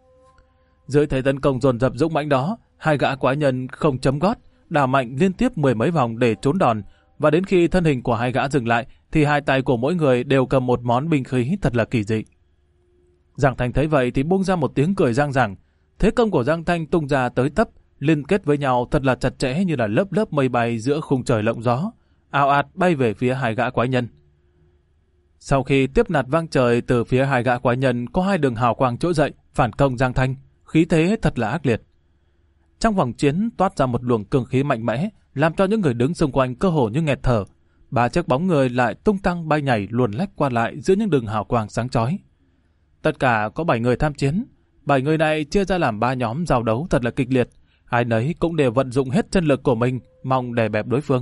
Dưới thế tấn công dồn dập dũng mãnh đó, hai gã quái nhân không chấm gót, đào mạnh liên tiếp mười mấy vòng để trốn đòn, và đến khi thân hình của hai gã dừng lại, thì hai tay của mỗi người đều cầm một món binh khí thật là kỳ dị. Giang Thanh thấy vậy thì buông ra một tiếng cười giang giảng. Thế công của Giang Thanh tung ra tới tấp, liên kết với nhau thật là chặt chẽ như là lớp lớp mây bay giữa khung trời lộng gió, ào ạt bay về phía hai gã quái nhân. Sau khi tiếp nạt vang trời từ phía hai gã quái nhân, có hai đường hào quang trỗi dậy phản công Giang Thanh, khí thế thật là ác liệt. Trong vòng chiến toát ra một luồng cường khí mạnh mẽ, làm cho những người đứng xung quanh cơ hồ như nghẹt thở. Ba chiếc bóng người lại tung tăng bay nhảy luồn lách qua lại giữa những đường hào quang sáng chói. Tất cả có bảy người tham chiến, bảy người này chia ra làm ba nhóm giao đấu thật là kịch liệt, ai nấy cũng đều vận dụng hết chân lực của mình, mong đè bẹp đối phương.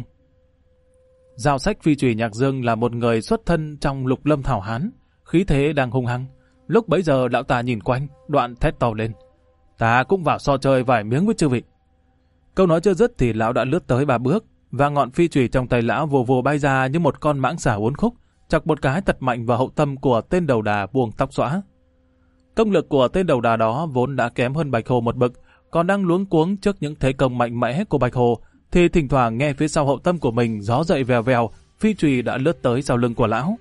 Giao Sách Phi Chùy Nhạc Dương là một người xuất thân trong Lục Lâm Thảo Hán, khí thế đang hung hăng. Lúc bấy giờ lão ta nhìn quanh, đoạn thét to lên: "Ta cũng vào so chơi vài miếng với chư vị." Câu nói chưa dứt thì lão đã lướt tới ba bước, và ngọn phi chùy trong tay lão vồ vồ bay ra như một con mãng xà uốn khúc, chọc một cái thật mạnh vào hậu tâm của tên đầu đà buông tóc xõa. Công lực của tên đầu đà đó vốn đã kém hơn Bạch Hồ một bậc, còn đang luống cuống trước những thế công mạnh mẽ của Bạch Hồ, thì thỉnh thoảng nghe phía sau hậu tâm của mình gió dậy vèo vèo, phi chùy đã lướt tới sau lưng của lão.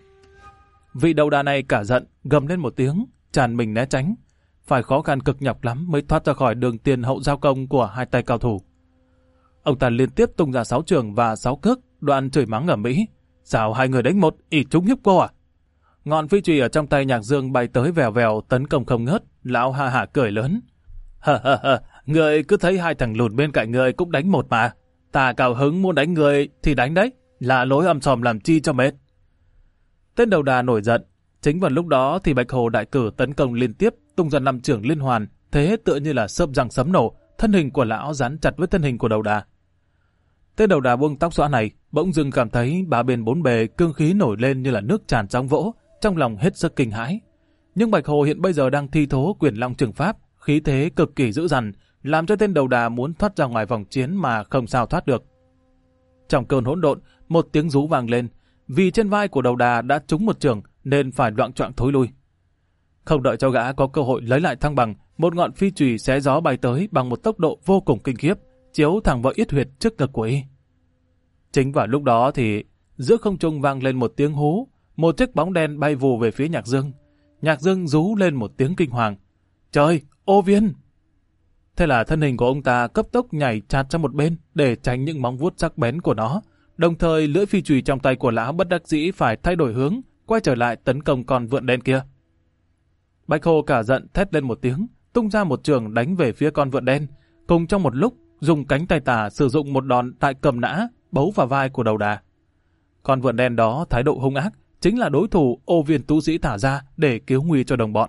Vị đầu đà này cả giận, gầm lên một tiếng, tràn mình né tránh, phải khó khăn cực nhọc lắm mới thoát ra khỏi đường tiền hậu giao công của hai tay cao thủ. Ông ta liên tiếp tung ra sáu trường và sáu cước, đoạn chửi mắng ở Mỹ: "Sao hai người đánh một, ỷ chúng hiếp cô à?" Ngọn phi chùy ở trong tay Nhạc Dương bay tới vèo vèo tấn công không ngớt, lão ha hả cười lớn: "Hờ hờ hờ, người cứ thấy hai thằng lùn bên cạnh người cũng đánh một mà. Ta cao hứng muốn đánh người thì đánh đấy, là lối om sòm làm chi cho mệt." Tên đầu đà nổi giận. Chính vào lúc đó thì Bạch Hồ đại cử tấn công liên tiếp, tung ra năm chưởng liên hoàn, thế tựa như là xớp răng sấm nổ, thân hình của lão dán chặt với thân hình của đầu đà. Tên đầu đà buông tóc xõa này bỗng dưng cảm thấy ba bên bốn bề cương khí nổi lên như là nước tràn sóng vỗ, trong lòng hết sức kinh hãi. Nhưng Bạch Hồ hiện bây giờ đang thi thố Quyền Long Trường Pháp, khí thế cực kỳ dữ dằn, làm cho tên đầu đà muốn thoát ra ngoài vòng chiến mà không sao thoát được. Trong cơn hỗn độn, một tiếng rú vang lên, vì trên vai của đầu đà đã trúng một chưởng nên phải loạng choạng thối lui. Không đợi cho gã có cơ hội lấy lại thăng bằng, một ngọn phi chùy xé gió bay tới bằng một tốc độ vô cùng kinh khiếp, chiếu thẳng vào yết huyệt trước ngực của y. Chính vào lúc đó thì giữa không trung vang lên một tiếng hú, một chiếc bóng đen bay vù về phía Nhạc Dương. Nhạc Dương rú lên một tiếng kinh hoàng. Trời, Ô Viên! Thế là thân hình của ông ta cấp tốc nhảy chạt sang một bên để tránh những móng vuốt sắc bén của nó. Đồng thời lưỡi phi chùy trong tay của lão bất đắc dĩ phải thay đổi hướng, quay trở lại tấn công con vượn đen kia. Bạch Hồ cả giận thét lên một tiếng, tung ra một trường đánh về phía con vượn đen, cùng trong một lúc dùng cánh tay tả sử dụng một đòn tại cầm nã bấu vào vai của đầu đà. Con vượn đen đó thái độ hung ác, chính là đối thủ Ô Viên tú sĩ thả ra để cứu nguy cho đồng bọn.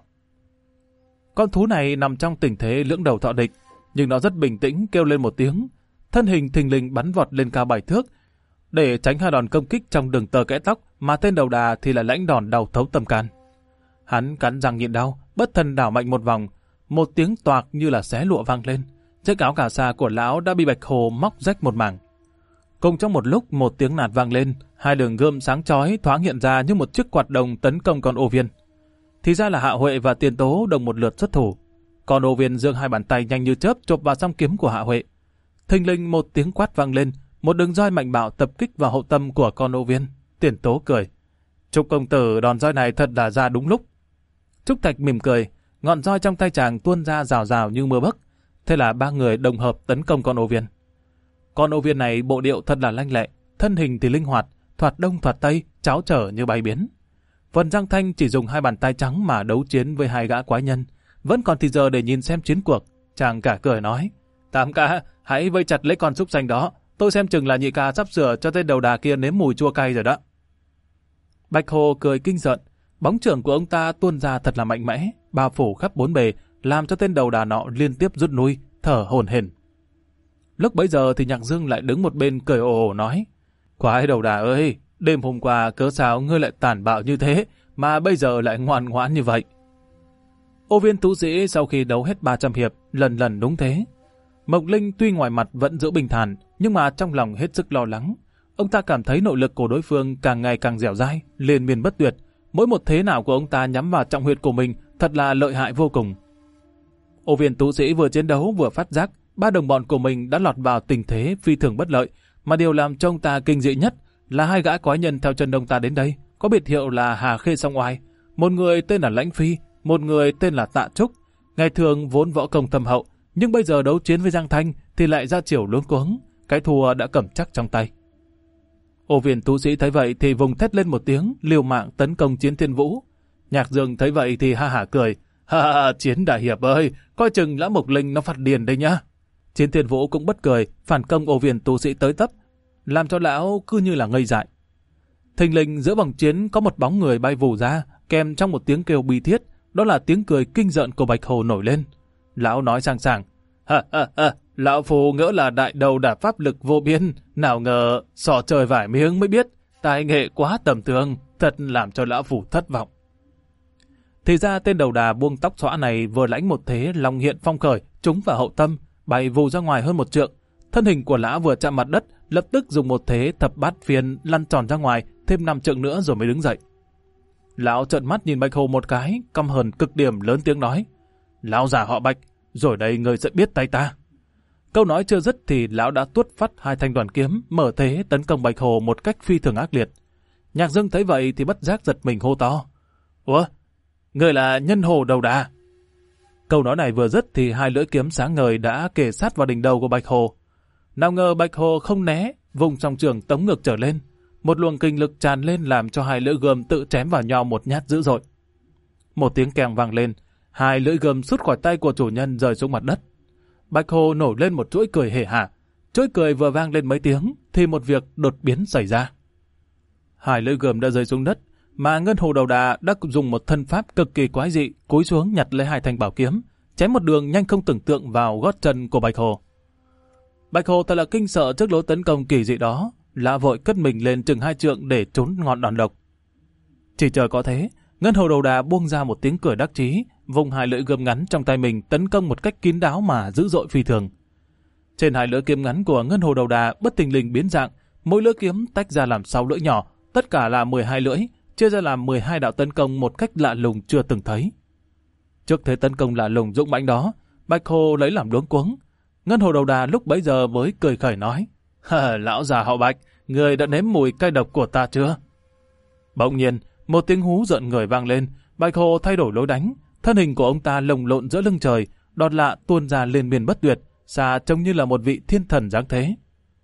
Con thú này nằm trong tình thế lưỡng đầu thọ địch, nhưng nó rất bình tĩnh kêu lên một tiếng, thân hình thình lình bắn vọt lên cao bảy thước, để tránh hai đòn công kích trong đường tơ kẽ tóc, mà tên đầu đà thì là lãnh đòn đau thấu tâm can. Hắn cắn răng nhịn đau, bất thần đảo mạnh một vòng, một tiếng toạc như là xé lụa vang lên, chiếc áo cà sa của lão đã bị Bạch Hồ móc rách một mảng. Cùng trong một lúc một tiếng nạt vang lên, hai đường gươm sáng chói thoáng hiện ra như một chiếc quạt đồng tấn công con Ô Viên. Thì ra là Hạ Huệ và Tiền Tố đồng một lượt xuất thủ. Con Ô Viên giương hai bàn tay nhanh như chớp chộp vào song kiếm của Hạ Huệ. Thình lình một tiếng quát vang lên, một đường roi mạnh bạo tập kích vào hậu tâm của con Ô Viên. Tiền Tố cười. Trúc công tử, đòn roi này thật là ra đúng lúc. Trúc Thạch mỉm cười, ngọn roi trong tay chàng tuôn ra rào rào như mưa bấc. Thế là ba người đồng hợp tấn công con Ô Viên. Con Ô Viên này bộ điệu thật là lanh lẹ, thân hình thì linh hoạt, thoạt đông thoạt tây, cháo trở như bay biến. Vân Giang Thanh chỉ dùng hai bàn tay trắng mà đấu chiến với hai gã quái nhân, vẫn còn thì giờ để nhìn xem chiến cuộc. Chàng cả cười nói, Tam ca, hãy vây chặt lấy con súc sanh đó, tôi xem chừng là nhị ca sắp sửa cho tên đầu đà kia nếm mùi chua cay rồi đó. Bạch Hồ cười kinh giận, bóng trưởng của ông ta tuôn ra thật là mạnh mẽ, bao phủ khắp bốn bề, làm cho tên đầu đà nọ liên tiếp rút lui, thở hổn hển. Lúc bấy giờ thì Nhạc Dương lại đứng một bên cười ồ ồ nói, quái đầu đà ơi, đêm hôm qua cớ sao ngươi lại tàn bạo như thế, mà bây giờ lại ngoan ngoãn như vậy. Ô Viên tú sĩ sau khi đấu hết ba trăm hiệp, lần lần đúng thế. Mộc Linh tuy ngoài mặt vẫn giữ bình thản, nhưng mà trong lòng hết sức lo lắng. Ông ta cảm thấy nội lực của đối phương càng ngày càng dẻo dai, liên miên bất tuyệt. Mỗi một thế nào của ông ta nhắm vào trọng huyệt của mình thật là lợi hại vô cùng. Ô Viên tú sĩ vừa chiến đấu vừa phát giác, ba đồng bọn của mình đã lọt vào tình thế phi thường bất lợi, mà điều làm cho ông ta kinh dị nhất là hai gã quái nhân theo chân ông ta đến đây, có biệt hiệu là Hà Khê Song Oai, một người tên là Lãnh Phi, một người tên là Tạ Trúc. Ngày thường vốn võ công thâm hậu, nhưng bây giờ đấu chiến với Giang Thanh thì lại ra chiều luống cuống, cái thua đã cầm chắc trong tay. Ô Viên tú sĩ thấy vậy thì vùng thét lên một tiếng, liều mạng tấn công Chiến Thiên Vũ. Nhạc Dương thấy vậy thì ha hả cười, ha ha, Chiến đại hiệp ơi, coi chừng Lã Mộc Linh nó phát điên đây nhá. Chiến Thiên Vũ cũng bất cười, phản công Ô Viên tú sĩ tới tấp, làm cho lão cứ như là ngây dại. Thình lình giữa vòng chiến có một bóng người bay vù ra, kèm trong một tiếng kêu bi thiết, đó là tiếng cười kinh giận của Bạch Hồ nổi lên. Lão nói sang sảng, ha ha ha, lão phù ngỡ là đại đầu đả pháp lực vô biên, nào ngờ sọ trời vải miếng mới biết, tài nghệ quá tầm thường, thật làm cho lão phù thất vọng. Thì ra tên đầu đà buông tóc xõa này vừa lãnh một thế long hiện phong khởi, trúng vào hậu tâm, bay vù ra ngoài hơn một trượng. Thân hình của lão vừa chạm mặt đất, lập tức dùng một thế thập bát phiên lăn tròn ra ngoài, thêm năm trượng nữa rồi mới đứng dậy. Lão trợn mắt nhìn Bạch Hồ một cái, căm hờn cực điểm lớn tiếng nói, lão già họ Bạch, rồi đây người sẽ biết tay ta. Câu nói chưa dứt thì lão đã tuốt phát hai thanh đoàn kiếm, mở thế tấn công Bạch Hồ một cách phi thường ác liệt. Nhạc Dương thấy vậy thì bất giác giật mình hô to, ủa, người là Nhân Hồ đầu đà. Câu nói này vừa dứt thì hai lưỡi kiếm sáng ngời đã kề sát vào đỉnh đầu của Bạch Hồ. Nào ngờ Bạch Hồ không né, vùng song trường tống ngược trở lên, một luồng kinh lực tràn lên làm cho hai lưỡi gươm tự chém vào nhau một nhát dữ dội. Một tiếng keng vang lên, hai lưỡi gươm sút khỏi tay của chủ nhân rơi xuống mặt đất. Bạch Hồ nổi lên một chuỗi cười hề hả. Chuỗi cười vừa vang lên mấy tiếng thì một việc đột biến xảy ra. Hai lưỡi gươm đã rơi xuống đất, mà Ngân Hồ đầu đà đã dùng một thân pháp cực kỳ quái dị cúi xuống nhặt lấy hai thanh bảo kiếm, chém một đường nhanh không tưởng tượng vào gót chân của Bạch Hồ. Bạch Hồ thật là kinh sợ trước lối tấn công kỳ dị đó, lạ vội cất mình lên chừng hai trượng để trốn ngọn đòn độc. Chỉ chờ có thế, Ngân Hồ đầu đà buông ra một tiếng cười đắc chí, vùng hai lưỡi gươm ngắn trong tay mình tấn công một cách kín đáo mà dữ dội phi thường. Trên hai lưỡi kiếm ngắn của Ngân Hồ đầu đà bất thình lình biến dạng, mỗi lưỡi kiếm tách ra làm sáu lưỡi nhỏ, tất cả là mười hai lưỡi, chia ra làm mười hai đạo tấn công một cách lạ lùng chưa từng thấy. Trước thế tấn công lạ lùng dũng mãnh đó, Bạch Hồ lấy làm luống cuống. Ngân Hồ Đầu Đà lúc bấy giờ mới cười khẩy nói, lão già họ Bạch, người đã nếm mùi cay độc của ta chưa? Bỗng nhiên, một tiếng hú rợn người vang lên, Bạch Hồ thay đổi lối đánh, thân hình của ông ta lồng lộn giữa lưng trời, đọt lạ tuôn ra liên miên bất tuyệt, xa trông như là một vị thiên thần giáng thế.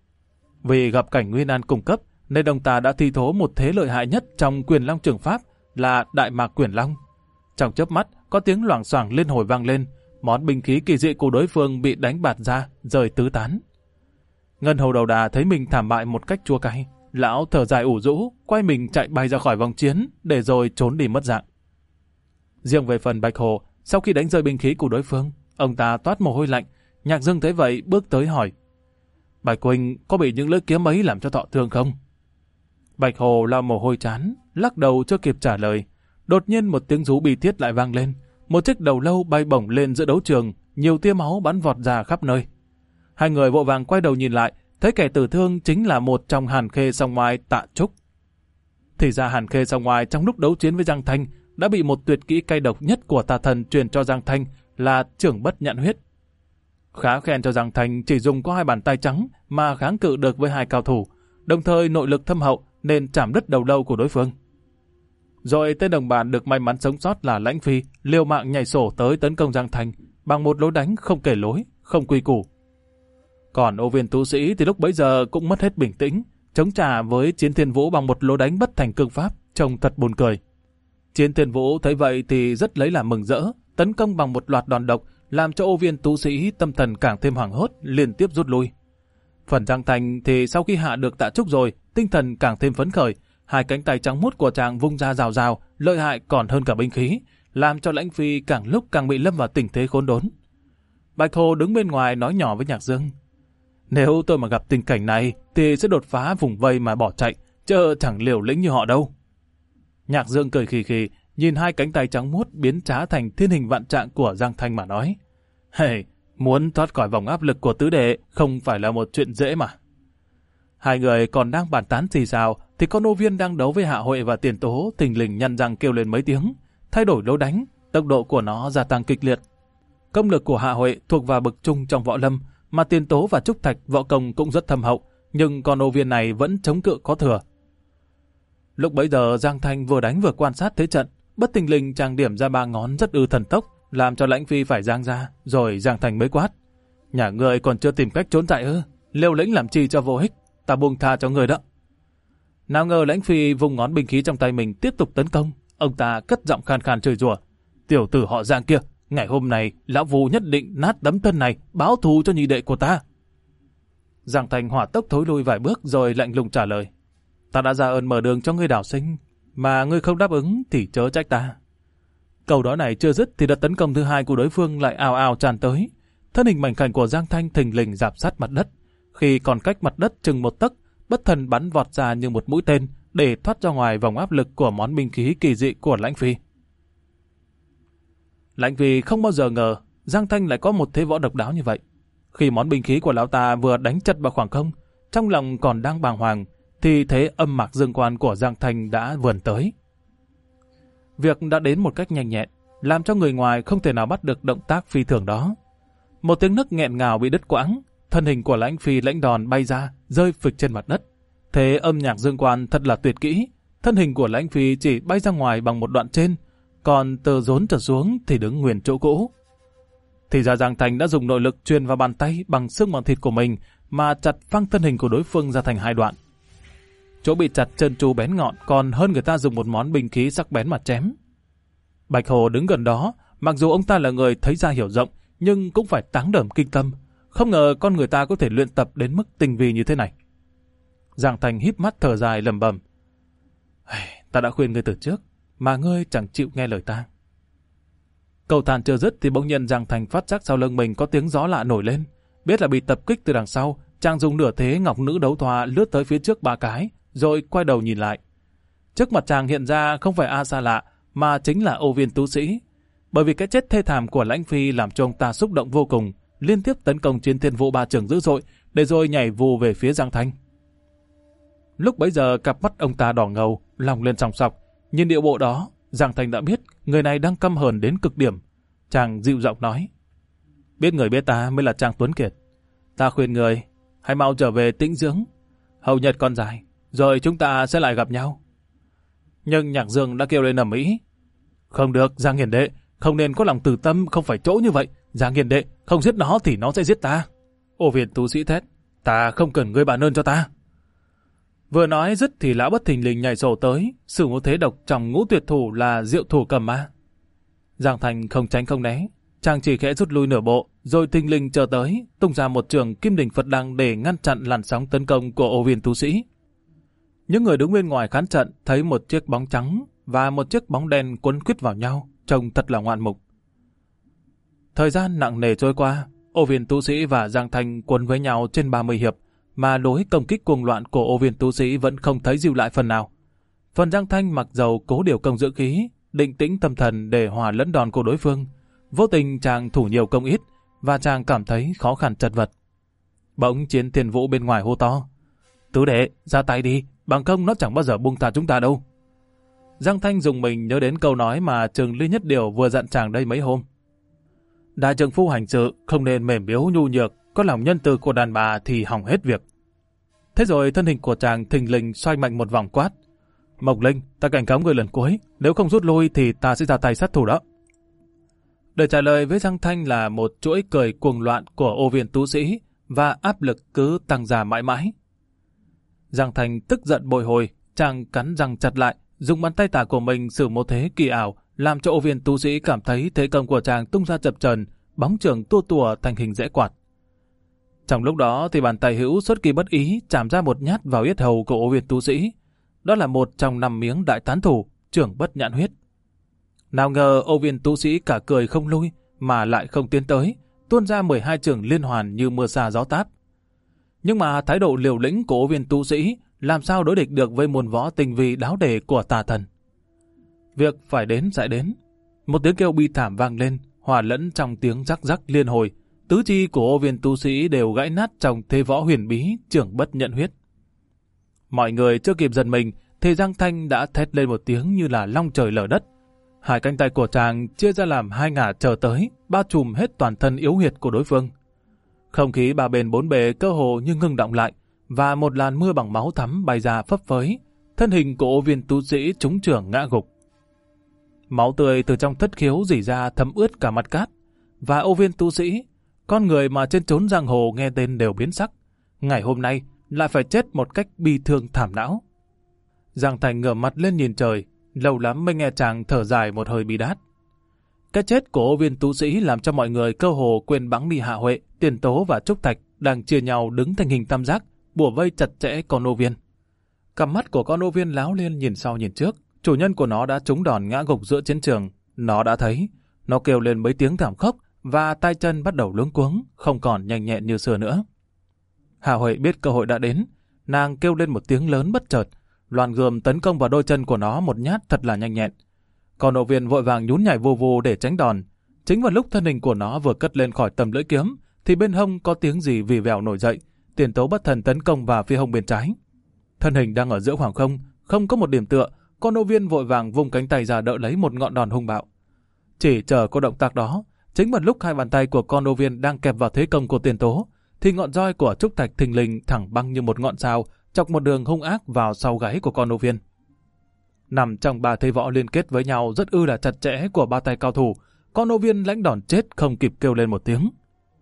Vì gặp cảnh nguy nan cung cấp, nên ông ta đã thi thố một thế lợi hại nhất trong Quyền Long Trường Pháp là Đại Mạc Quyền Long. Trong chớp mắt, có tiếng loảng xoảng liên hồi vang lên, món binh khí kỳ dị của đối phương bị đánh bạt ra, rơi tứ tán. Ngân Hầu Đầu Đà thấy mình thảm bại một cách chua cay, lão thở dài ủ rũ, quay mình chạy bay ra khỏi vòng chiến, để rồi trốn đi mất dạng. Riêng về phần Bạch Hồ, sau khi đánh rơi binh khí của đối phương, ông ta toát mồ hôi lạnh. Nhạc Dương thấy vậy bước tới hỏi, Bạch huynh có bị những lưỡi kiếm ấy làm cho thọ thương không? Bạch Hồ lau mồ hôi chán, lắc đầu chưa kịp trả lời. Đột nhiên một tiếng rú bi thiết lại vang lên, một chiếc đầu lâu bay bổng lên giữa đấu trường, nhiều tia máu bắn vọt ra khắp nơi. Hai người vội vàng quay đầu nhìn lại, thấy kẻ tử thương chính là một trong Hàn Khê Song Ngoai Tạ Trúc. Thì ra Hàn Khê Song Ngoai trong lúc đấu chiến với Giang Thanh đã bị một tuyệt kỹ cay độc nhất của tà thần truyền cho Giang Thanh là Trưởng Bất Nhạn Huyết. Khá khen cho Giang Thanh chỉ dùng có hai bàn tay trắng mà kháng cự được với hai cao thủ, đồng thời nội lực thâm hậu nên chảm đứt đầu lâu của đối phương. Rồi tên đồng bạn được may mắn sống sót là Lãnh Phi liều mạng nhảy sổ tới tấn công Giang Thanh bằng một lối đánh không kể lối, không quy củ. Còn Ô Viên tu sĩ thì lúc bấy giờ cũng mất hết bình tĩnh, chống trả với Chiến Thiên Vũ bằng một lối đánh bất thành cương pháp, trông thật buồn cười. Chiến Thiên Vũ thấy vậy thì rất lấy làm mừng rỡ, tấn công bằng một loạt đòn độc, làm cho Ô Viên tu sĩ tâm thần càng thêm hoảng hốt, liên tiếp rút lui. Phần Giang Thanh thì sau khi hạ được Tạ Trúc rồi, tinh thần càng thêm phấn khởi, hai cánh tay trắng muốt của chàng vung ra rào rào, lợi hại còn hơn cả binh khí, làm cho Lãnh Phi càng lúc càng bị lâm vào tình thế khốn đốn. Bạch Hồ đứng bên ngoài nói nhỏ với Nhạc Dương, nếu tôi mà gặp tình cảnh này thì sẽ đột phá vùng vây mà bỏ chạy, chứ chẳng liều lĩnh như họ đâu. Nhạc Dương cười khì khì, nhìn hai cánh tay trắng muốt biến trá thành thiên hình vạn trạng của Giang Thanh mà nói, hey, muốn thoát khỏi vòng áp lực của tứ đệ không phải là một chuyện dễ mà. Hai người còn đang bàn tán xì xào thì con Ô Viên đang đấu với Hạ Huệ và Tiền Tố thình lình nhăn răng kêu lên mấy tiếng, thay đổi lối đánh, tốc độ của nó gia tăng kịch liệt. Công lực của Hạ Huệ thuộc vào bậc trung trong võ lâm, mà Tiền Tố và Trúc Thạch võ công cũng rất thâm hậu, nhưng con Ô Viên này vẫn chống cự có thừa. Lúc bấy giờ Giang Thanh vừa đánh vừa quan sát thế trận, bất thình lình chàng điểm ra ba ngón rất ư thần tốc, làm cho Lãnh Phi phải giang ra, rồi Giang Thanh mới quát, nhà ngươi còn chưa tìm cách trốn chạy ư? Liều lĩnh làm chi cho vô ích, ta buông tha cho người đó. Nào ngờ Lãnh Phi vùng ngón binh khí trong tay mình tiếp tục tấn công, ông ta cất giọng khan khan chửi rủa, tiểu tử họ Giang kia, ngày hôm nay lão Vu nhất định nát tấm thân này báo thù cho nhị đệ của ta. Giang Thanh hỏa tốc thối lui vài bước rồi lạnh lùng trả lời, ta đã ra ơn mở đường cho ngươi đảo sinh, mà ngươi không đáp ứng thì chớ trách ta. Câu đó này chưa dứt thì đợt tấn công thứ hai của đối phương lại ào ào tràn tới. Thân hình mảnh khảnh của Giang Thanh thình lình rạp sát mặt đất, khi còn cách mặt đất chừng một tấc, bất thần bắn vọt ra như một mũi tên để thoát ra ngoài vòng áp lực của món binh khí kỳ dị của Lãnh Phi. Lãnh Phi không bao giờ ngờ Giang Thanh lại có một thế võ độc đáo như vậy. Khi món binh khí của lão ta vừa đánh chật vào khoảng không, trong lòng còn đang bàng hoàng, thì thế âm mạc dương quan của Giang Thanh đã vườn tới. Việc đã đến một cách nhanh nhẹn, làm cho người ngoài không thể nào bắt được động tác phi thường đó. Một tiếng nấc nghẹn ngào bị đứt quãng, thân hình của Lãnh Phi lãnh đòn bay ra, rơi phịch trên mặt đất. Thế âm nhạc dương quan thật là tuyệt kỹ, thân hình của Lãnh Phi chỉ bay ra ngoài bằng một đoạn trên, còn từ rốn trở xuống thì đứng nguyên chỗ cũ. Thì ra Giang Thanh đã dùng nội lực truyền vào bàn tay bằng xương bằng thịt của mình mà chặt phăng thân hình của đối phương ra thành hai đoạn. Chỗ bị chặt trơn tru bén ngọn còn hơn người ta dùng một món binh khí sắc bén mà chém. Bạch Hồ đứng gần đó, mặc dù ông ta là người thấy ra hiểu rộng, nhưng cũng phải táng đởm kinh tâm. Không ngờ con người ta có thể luyện tập đến mức tinh vi như thế này. Giang Thanh híp mắt thở dài lẩm bẩm, ta đã khuyên ngươi từ trước, mà ngươi chẳng chịu nghe lời ta. Câu than chưa dứt thì bỗng nhiên Giang Thanh phát giác sau lưng mình có tiếng gió lạ nổi lên, biết là bị tập kích từ đằng sau. Chàng dùng nửa thế ngọc nữ đấu thoa lướt tới phía trước ba cái, rồi quay đầu nhìn lại. Trước mặt chàng hiện ra không phải A xa lạ, mà chính là Ô Viên tu sĩ. Bởi vì cái chết thê thảm của Lãnh Phi làm cho ông ta xúc động vô cùng, liên tiếp tấn công Chiến Thiên Vũ ba trường dữ dội, để rồi nhảy vù về phía Giang Thanh. Lúc bấy giờ cặp mắt ông ta đỏ ngầu, lòng lên sòng sọc, nhìn điệu bộ đó, Giang Thanh đã biết người này đang căm hờn đến cực điểm. Chàng dịu giọng nói. Biết người biết ta mới là chàng tuấn kiệt. Ta khuyên người, hãy mau trở về tĩnh dưỡng. Hậu nhật còn dài, rồi chúng ta sẽ lại gặp nhau. Nhưng Nhạc Dương đã kêu lên ầm ĩ. Không được, Giang Hiền đệ, không nên có lòng từ tâm, không phải chỗ như vậy. Giang Hiền đệ, không giết nó thì nó sẽ giết ta. Ô Viên tu sĩ thét. Ta không cần ngươi bàn ơn cho ta. Vừa nói dứt thì lão bất thình lình nhảy sổ tới, sử một thế độc trong ngũ tuyệt thủ là Diệu Thủ Cầm Ma. Giang Thành không tránh không né, chàng chỉ khẽ rút lui nửa bộ, rồi thình lình chờ tới, tung ra một trường Kim Đỉnh Phật Đăng để ngăn chặn làn sóng tấn công của Ô Viên tu sĩ. Những người đứng bên ngoài khán trận thấy một chiếc bóng trắng và một chiếc bóng đen quấn quýt vào nhau, trông thật là ngoạn mục. Thời gian nặng nề trôi qua, Ô Viên tu sĩ và Giang Thành quấn với nhau trên ba mươi hiệp, mà lối công kích cuồng loạn của Ô Viên tu sĩ vẫn không thấy dịu lại phần nào. Phần Giang Thanh mặc dầu cố điều công dưỡng khí, định tĩnh tâm thần để hòa lẫn đòn của đối phương, vô tình chàng thủ nhiều công ít và chàng cảm thấy khó khăn chật vật. Bỗng Chiến Thiên Vũ bên ngoài hô to. Tứ đệ, ra tay đi, bằng không nó chẳng bao giờ buông tha chúng ta đâu. Giang Thanh dùng mình nhớ đến câu nói mà Trường Ly Nhất Điều vừa dặn chàng đây mấy hôm. Đại trượng phu hành sự không nên mềm yếu nhu nhược, có lòng nhân từ của đàn bà thì hỏng hết việc. Thế rồi thân hình của chàng thình lình xoay mạnh một vòng quát. Mộc Linh, ta cảnh cáo người lần cuối, nếu không rút lui thì ta sẽ ra tay sát thủ đó. Để trả lời với Giang Thanh là một chuỗi cười cuồng loạn của Ô Viên tu sĩ và áp lực cứ tăng ra mãi mãi. Giang Thanh tức giận bồi hồi, chàng cắn răng chặt lại, dùng bàn tay tả của mình sử một thế kỳ ảo, làm cho Ô Viên tu sĩ cảm thấy thế công của chàng tung ra chập chờn, bóng trường tua tùa thành hình rẽ quạt. Trong lúc đó thì bàn tay hữu xuất kỳ bất ý chạm ra một nhát vào yết hầu của Ô Viên tu sĩ. Đó là một trong năm miếng đại tán thủ, trưởng bất nhãn huyết. Nào ngờ Ô Viên tu sĩ cả cười không lui mà lại không tiến tới, tuôn ra mười hai trường liên hoàn như mưa sa gió táp. Nhưng mà thái độ liều lĩnh của Ô Viên tu sĩ làm sao đối địch được với môn võ tinh vi đáo đề của tà thần. Việc phải đến sẽ đến. Một tiếng kêu bi thảm vang lên, hòa lẫn trong tiếng rắc rắc liên hồi. Tứ chi của Ô Viên tu sĩ đều gãy nát trong thế võ huyền bí, trưởng bất nhận huyết. Mọi người chưa kịp giật mình, thì Giang Thanh đã thét lên một tiếng như là long trời lở đất. Hai cánh tay của chàng chia ra làm hai ngả chờ tới, bao trùm hết toàn thân yếu huyệt của đối phương. Không khí ba bên bốn bề cơ hồ như ngưng động lại, và một làn mưa bằng máu thắm bay ra phấp phới, thân hình của Ô Viên tu sĩ trúng chưởng ngã gục. Máu tươi từ trong thất khiếu rỉ ra thấm ướt cả mặt cát, và Ô Viên tu sĩ, con người mà trên chốn giang hồ nghe tên đều biến sắc, ngày hôm nay lại phải chết một cách bi thương thảm não. Giang Thành ngửa mặt lên nhìn trời, lâu lắm mới nghe chàng thở dài một hơi bi đát. Cái chết của Ô Viên tu sĩ làm cho mọi người cơ hồ quên bẵng đi Hạ Huệ, Tiền Tố và Trúc Thạch đang chia nhau đứng thành hình tam giác, bủa vây chặt chẽ con Ô Viên. Cặp mắt của con Ô Viên láo lên nhìn sau nhìn trước, chủ nhân của nó đã trúng đòn ngã gục giữa chiến trường. Nó đã thấy, nó kêu lên mấy tiếng thảm khốc và tay chân bắt đầu luống cuống, không còn nhanh nhẹn như xưa nữa. Hạ Huệ biết cơ hội đã đến, nàng kêu lên một tiếng lớn bất chợt, loàn gươm tấn công vào đôi chân của nó một nhát thật là nhanh nhẹn. Còn Ô Viên vội vàng nhún nhảy vù vù để tránh đòn. Chính vào lúc thân hình của nó vừa cất lên khỏi tầm lưỡi kiếm, thì bên hông có tiếng gì vì vèo nổi dậy, Tiền Tố bất thần tấn công vào phía hông bên trái. Thân hình đang ở giữa khoảng không, không có một điểm tựa, con Ô Viên vội vàng vung cánh tay ra đỡ lấy một ngọn đòn hung bạo. Chỉ chờ có động tác đó, chính vào lúc hai bàn tay của con Ô Viên đang kẹp vào thế công của Tiền Tố, thì ngọn roi của Trúc Thạch thình lình thẳng băng như một ngọn sao, chọc một đường hung ác vào sau gáy của con Ô Viên. Nằm trong ba thế võ liên kết với nhau rất ư là chặt chẽ của ba tay cao thủ, con Ô Viên lãnh đòn chết không kịp kêu lên một tiếng.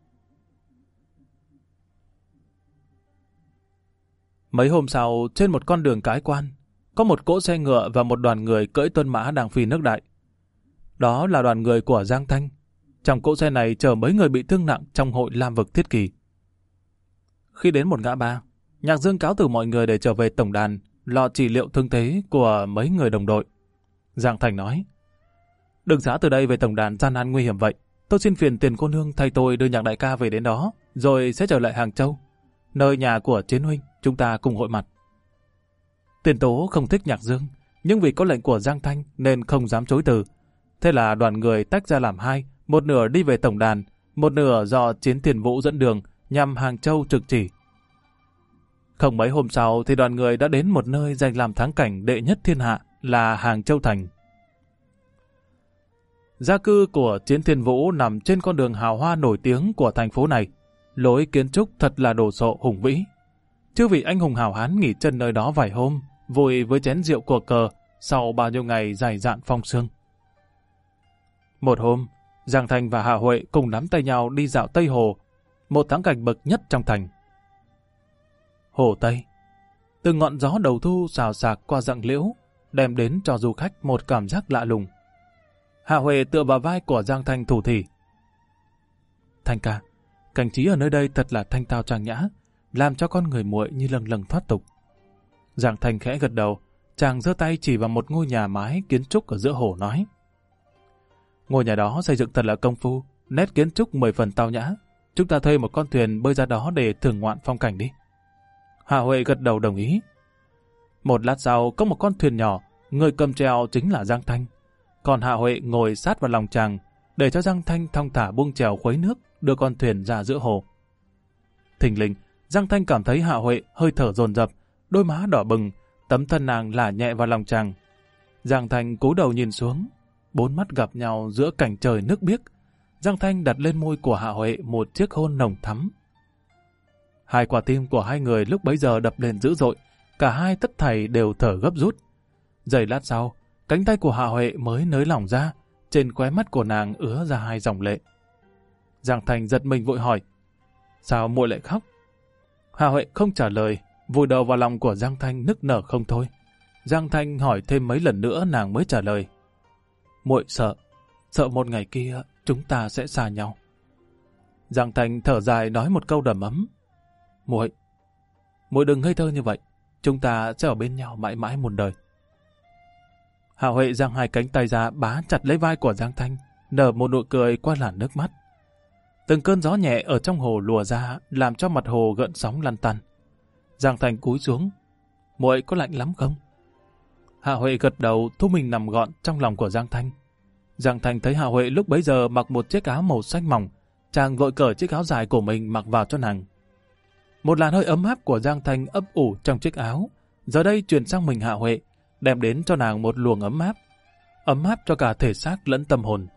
Mấy hôm sau, trên một con đường cái quan, có một cỗ xe ngựa và một đoàn người cưỡi tuân mã đang phi nước đại. Đó là đoàn người của Giang Thanh. Trong cỗ xe này chở mấy người bị thương nặng trong hội Lam Vực Thiết Kỳ. Khi đến một ngã ba, Nhạc Dương cáo từ mọi người để trở về tổng đàn, lo trị liệu thương thế của mấy người đồng đội. Giang Thành nói, đừng giá từ đây về tổng đàn gian nan nguy hiểm vậy. Tôi xin phiền Tiền cô nương thay tôi đưa Nhạc đại ca về đến đó, rồi sẽ trở lại Hàng Châu, nơi nhà của Chiến huynh, chúng ta cùng hội mặt. Tiền Tố không thích Nhạc Dương, nhưng vì có lệnh của Giang Thanh nên không dám chối từ. Thế là đoàn người tách ra làm hai, một nửa đi về tổng đàn, một nửa do Chiến Tiền Vũ dẫn đường nhằm Hàng Châu trực chỉ. Không mấy hôm sau thì đoàn người đã đến một nơi danh làm thắng cảnh đệ nhất thiên hạ là Hàng Châu Thành. Gia cư của Chiến Thiên Vũ nằm trên con đường hào hoa nổi tiếng của thành phố này. Lối kiến trúc thật là đồ sộ hùng vĩ. Chư vị anh hùng hào hán nghỉ chân nơi đó vài hôm, vui với chén rượu của cờ sau bao nhiêu ngày dày dạn phong sương. Một hôm, Giang Thành và Hạ Huệ cùng nắm tay nhau đi dạo Tây Hồ, một thắng cảnh bậc nhất trong thành. Hồ Tây, từng ngọn gió đầu thu xào xạc qua rặng liễu, đem đến cho du khách một cảm giác lạ lùng. Hạ Huệ tựa vào vai của Giang Thành thủ thỉ. Thành ca, cảnh trí ở nơi đây thật là thanh tao trang nhã, làm cho con người muội như lâng lâng thoát tục. Giang Thành khẽ gật đầu, chàng giơ tay chỉ vào một ngôi nhà mái kiến trúc ở giữa hồ nói. Ngôi nhà đó xây dựng thật là công phu, nét kiến trúc mười phần tao nhã. Chúng ta thuê một con thuyền bơi ra đó để thưởng ngoạn phong cảnh đi. Hạ Huệ gật đầu đồng ý. Một lát sau có một con thuyền nhỏ, người cầm chèo chính là Giang Thanh. Còn Hạ Huệ ngồi sát vào lòng chàng, để cho Giang Thanh thong thả buông chèo khuấy nước, đưa con thuyền ra giữa hồ. Thình lình, Giang Thanh cảm thấy Hạ Huệ hơi thở dồn dập, đôi má đỏ bừng, tấm thân nàng lả nhẹ vào lòng chàng. Giang Thanh cúi đầu nhìn xuống, bốn mắt gặp nhau giữa cảnh trời nước biếc. Giang Thanh đặt lên môi của Hạ Huệ một chiếc hôn nồng thắm. Hai quả tim của hai người lúc bấy giờ đập lên dữ dội, cả hai tất thảy đều thở gấp rút. Giây lát sau, cánh tay của Hạ Huệ mới nới lỏng ra, trên khóe mắt của nàng ứa ra hai dòng lệ. Giang Thanh giật mình vội hỏi, sao muội lại khóc? Hạ Huệ không trả lời, vùi đầu vào lòng của Giang Thanh nức nở không thôi. Giang Thanh hỏi thêm mấy lần nữa nàng mới trả lời, muội sợ, sợ một ngày kia chúng ta sẽ xa nhau. Giang Thanh thở dài nói một câu đầm ấm, muội, muội đừng ngây thơ như vậy, chúng ta sẽ ở bên nhau mãi mãi muôn đời. Hạ Huệ giang hai cánh tay ra bá chặt lấy vai của Giang Thanh, nở một nụ cười qua làn nước mắt. Từng cơn gió nhẹ ở trong hồ lùa ra, làm cho mặt hồ gợn sóng lăn tăn. Giang Thanh cúi xuống, muội có lạnh lắm không? Hạ Huệ gật đầu, thu mình nằm gọn trong lòng của Giang Thanh. Giang Thanh thấy Hạ Huệ lúc bấy giờ mặc một chiếc áo màu xanh mỏng, chàng vội cởi chiếc áo dài của mình mặc vào cho nàng. Một làn hơi ấm áp của Giang Thanh ấp ủ trong chiếc áo, giờ đây truyền sang mình Hạ Huệ, đem đến cho nàng một luồng ấm áp, ấm áp cho cả thể xác lẫn tâm hồn.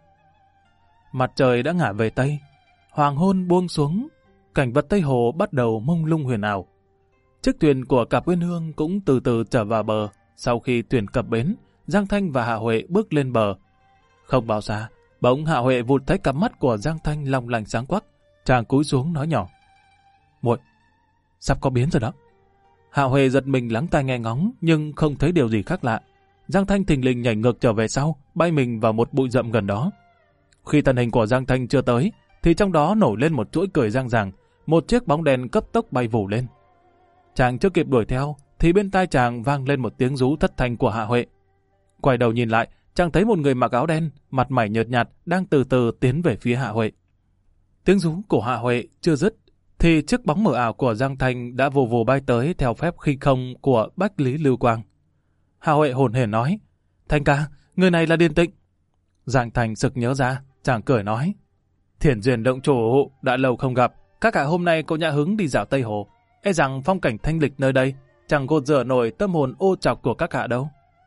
Mặt trời đã ngả về Tây, hoàng hôn buông xuống, cảnh vật Tây Hồ bắt đầu mông lung huyền ảo. Chiếc thuyền của cặp Uyên Hương cũng từ từ trở vào bờ. Sau khi thuyền cập bến, Giang Thanh và Hạ Huệ bước lên bờ. Không bao xa, bỗng Hạ Huệ vụt thấy cặp mắt của Giang Thanh long lanh sáng quắc. Chàng cúi xuống nói nhỏ, muội, sắp có biến rồi đó. Hạ Huệ giật mình lắng tai nghe ngóng, nhưng không thấy điều gì khác lạ. Giang Thanh thình lình nhảy ngược trở về sau, bay mình vào một bụi rậm gần đó. Khi thân hình của Giang Thanh chưa tới, thì trong đó nổi lên một chuỗi cười răng ràng, một chiếc bóng đèn cấp tốc bay vù lên. Chàng chưa kịp đuổi theo, thì bên tai chàng vang lên một tiếng rú thất thanh của Hạ Huệ. Quay đầu nhìn lại, chàng thấy một người mặc áo đen, mặt mày nhợt nhạt, đang từ từ tiến về phía Hạ Huệ. Tiếng rú của Hạ Huệ chưa dứt, thì chiếc bóng mờ ảo của Giang Thanh đã vù vù bay tới theo phép khinh không của Bách Lý Lưu Quang. Hạ Huệ hồn hển nói, Thanh ca, người này là Điền Tịnh. Giang Thanh sực nhớ ra, chàng cười nói, Thiền Duyên động chủ, đã lâu không gặp, các cả hôm nay có nhã hứng đi dạo Tây Hồ, e rằng phong cảnh thanh lịch nơi đây chẳng gột rửa nổi tâm hồn ô trọc của các hạ đâu.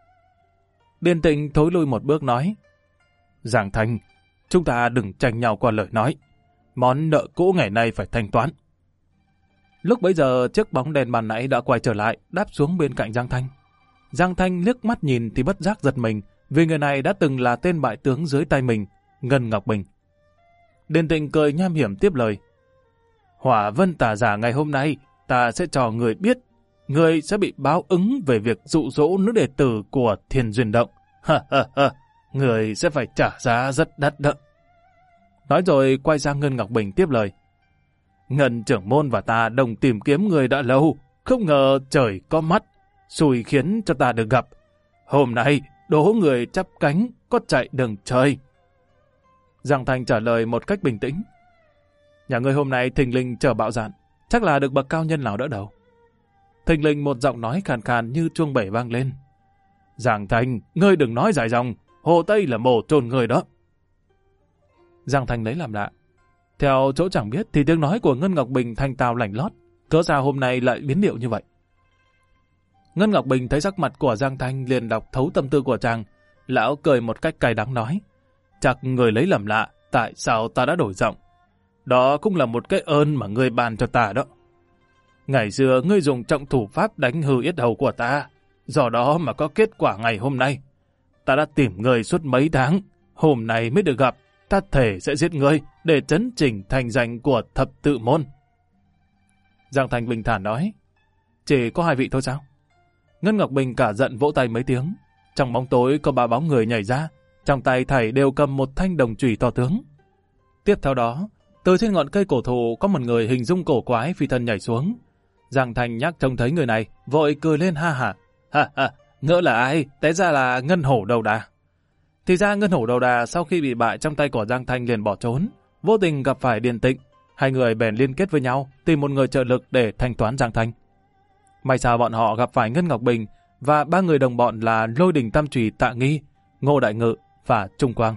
Điền Tịnh thối lui một bước nói, Giang Thanh, chúng ta đừng tranh nhau qua lời nói, món nợ cũ ngày nay phải thanh toán. Lúc bấy giờ chiếc bóng đèn bàn nãy đã quay trở lại, đáp xuống bên cạnh Giang Thanh. Giang Thanh liếc mắt nhìn thì bất giác giật mình, vì người này đã từng là tên bại tướng dưới tay mình, Ngân Ngọc Bình. Điền Tịnh cười nham hiểm tiếp lời, Hỏa Vân tà giả ngày hôm nay, ta sẽ cho người biết, người sẽ bị báo ứng về việc dụ dỗ nữ đệ tử của Thiên Duyên Động. Ha ha ha, người sẽ phải trả giá rất đắt đậm. Nói rồi quay sang Ngân Ngọc Bình tiếp lời, Ngân trưởng môn và ta đồng tìm kiếm người đã lâu, không ngờ trời có mắt, xui khiến cho ta được gặp. Hôm nay, đố người chắp cánh, có chạy đường trời. Giang Thanh trả lời một cách bình tĩnh, nhà ngươi hôm nay thình lình trở bạo dạn, chắc là được bậc cao nhân nào đỡ đầu. Thình lình một giọng nói khàn khàn như chuông bể vang lên, Giang Thanh, ngươi đừng nói dài dòng, Hồ Tây là mồ chôn người đó. Giang Thanh lấy làm lạ. Theo chỗ chẳng biết thì tiếng nói của Ngân Ngọc Bình thanh tao lành lót, cớ sao hôm nay lại biến điệu như vậy? Ngân Ngọc Bình thấy sắc mặt của Giang Thanh liền đọc thấu tâm tư của chàng, lão cười một cách cay đắng nói, Chắc người lấy làm lạ, tại sao ta đã đổi giọng? Đó cũng là một cái ơn mà ngươi ban cho ta đó. Ngày xưa ngươi dùng trọng thủ pháp đánh hư yết hầu của ta, do đó mà có kết quả ngày hôm nay. Ta đã tìm ngươi suốt mấy tháng, hôm nay mới được gặp, ta thề sẽ giết ngươi để chấn chỉnh thành danh của thập tự môn. Giang Thành bình thản nói, chỉ có hai vị thôi sao? Ngân Ngọc Bình cả giận vỗ tay mấy tiếng. Trong bóng tối có ba bóng người nhảy ra, trong tay thảy đều cầm một thanh đồng chùy to tướng. Tiếp theo đó, từ trên ngọn cây cổ thụ có một người hình dung cổ quái phi thân nhảy xuống. Giang Thành nhắc trông thấy người này, vội cười lên ha hả. Ha ha, ngỡ là ai? Té ra là Ngân Hổ Đầu Đà. Thì ra Ngân Hổ Đầu Đà sau khi bị bại trong tay của Giang Thành liền bỏ trốn, vô tình gặp phải Điền Tịnh. Hai người bèn liên kết với nhau, tìm một người trợ lực để thanh toán Giang Thành. May sao bọn họ gặp phải Ngân Ngọc Bình và ba người đồng bọn là Lôi Đình Tam Trùy Tạ Nghi, Ngô Đại Ngự và Trung Quang.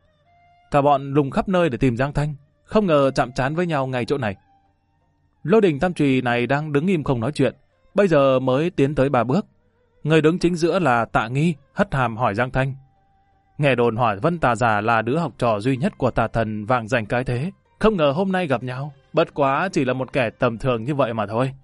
Cả bọn lùng khắp nơi để tìm Giang Thanh, không ngờ chạm trán với nhau ngay chỗ này. Lôi Đình Tam Trùy này đang đứng im không nói chuyện, bây giờ mới tiến tới ba bước. Người đứng chính giữa là Tạ Nghi, hất hàm hỏi Giang Thanh. Nghe đồn Hỏa Vân Tà Giả là đứa học trò duy nhất của tà thần vàng dành cái thế, không ngờ hôm nay gặp nhau, bất quá chỉ là một kẻ tầm thường như vậy mà thôi.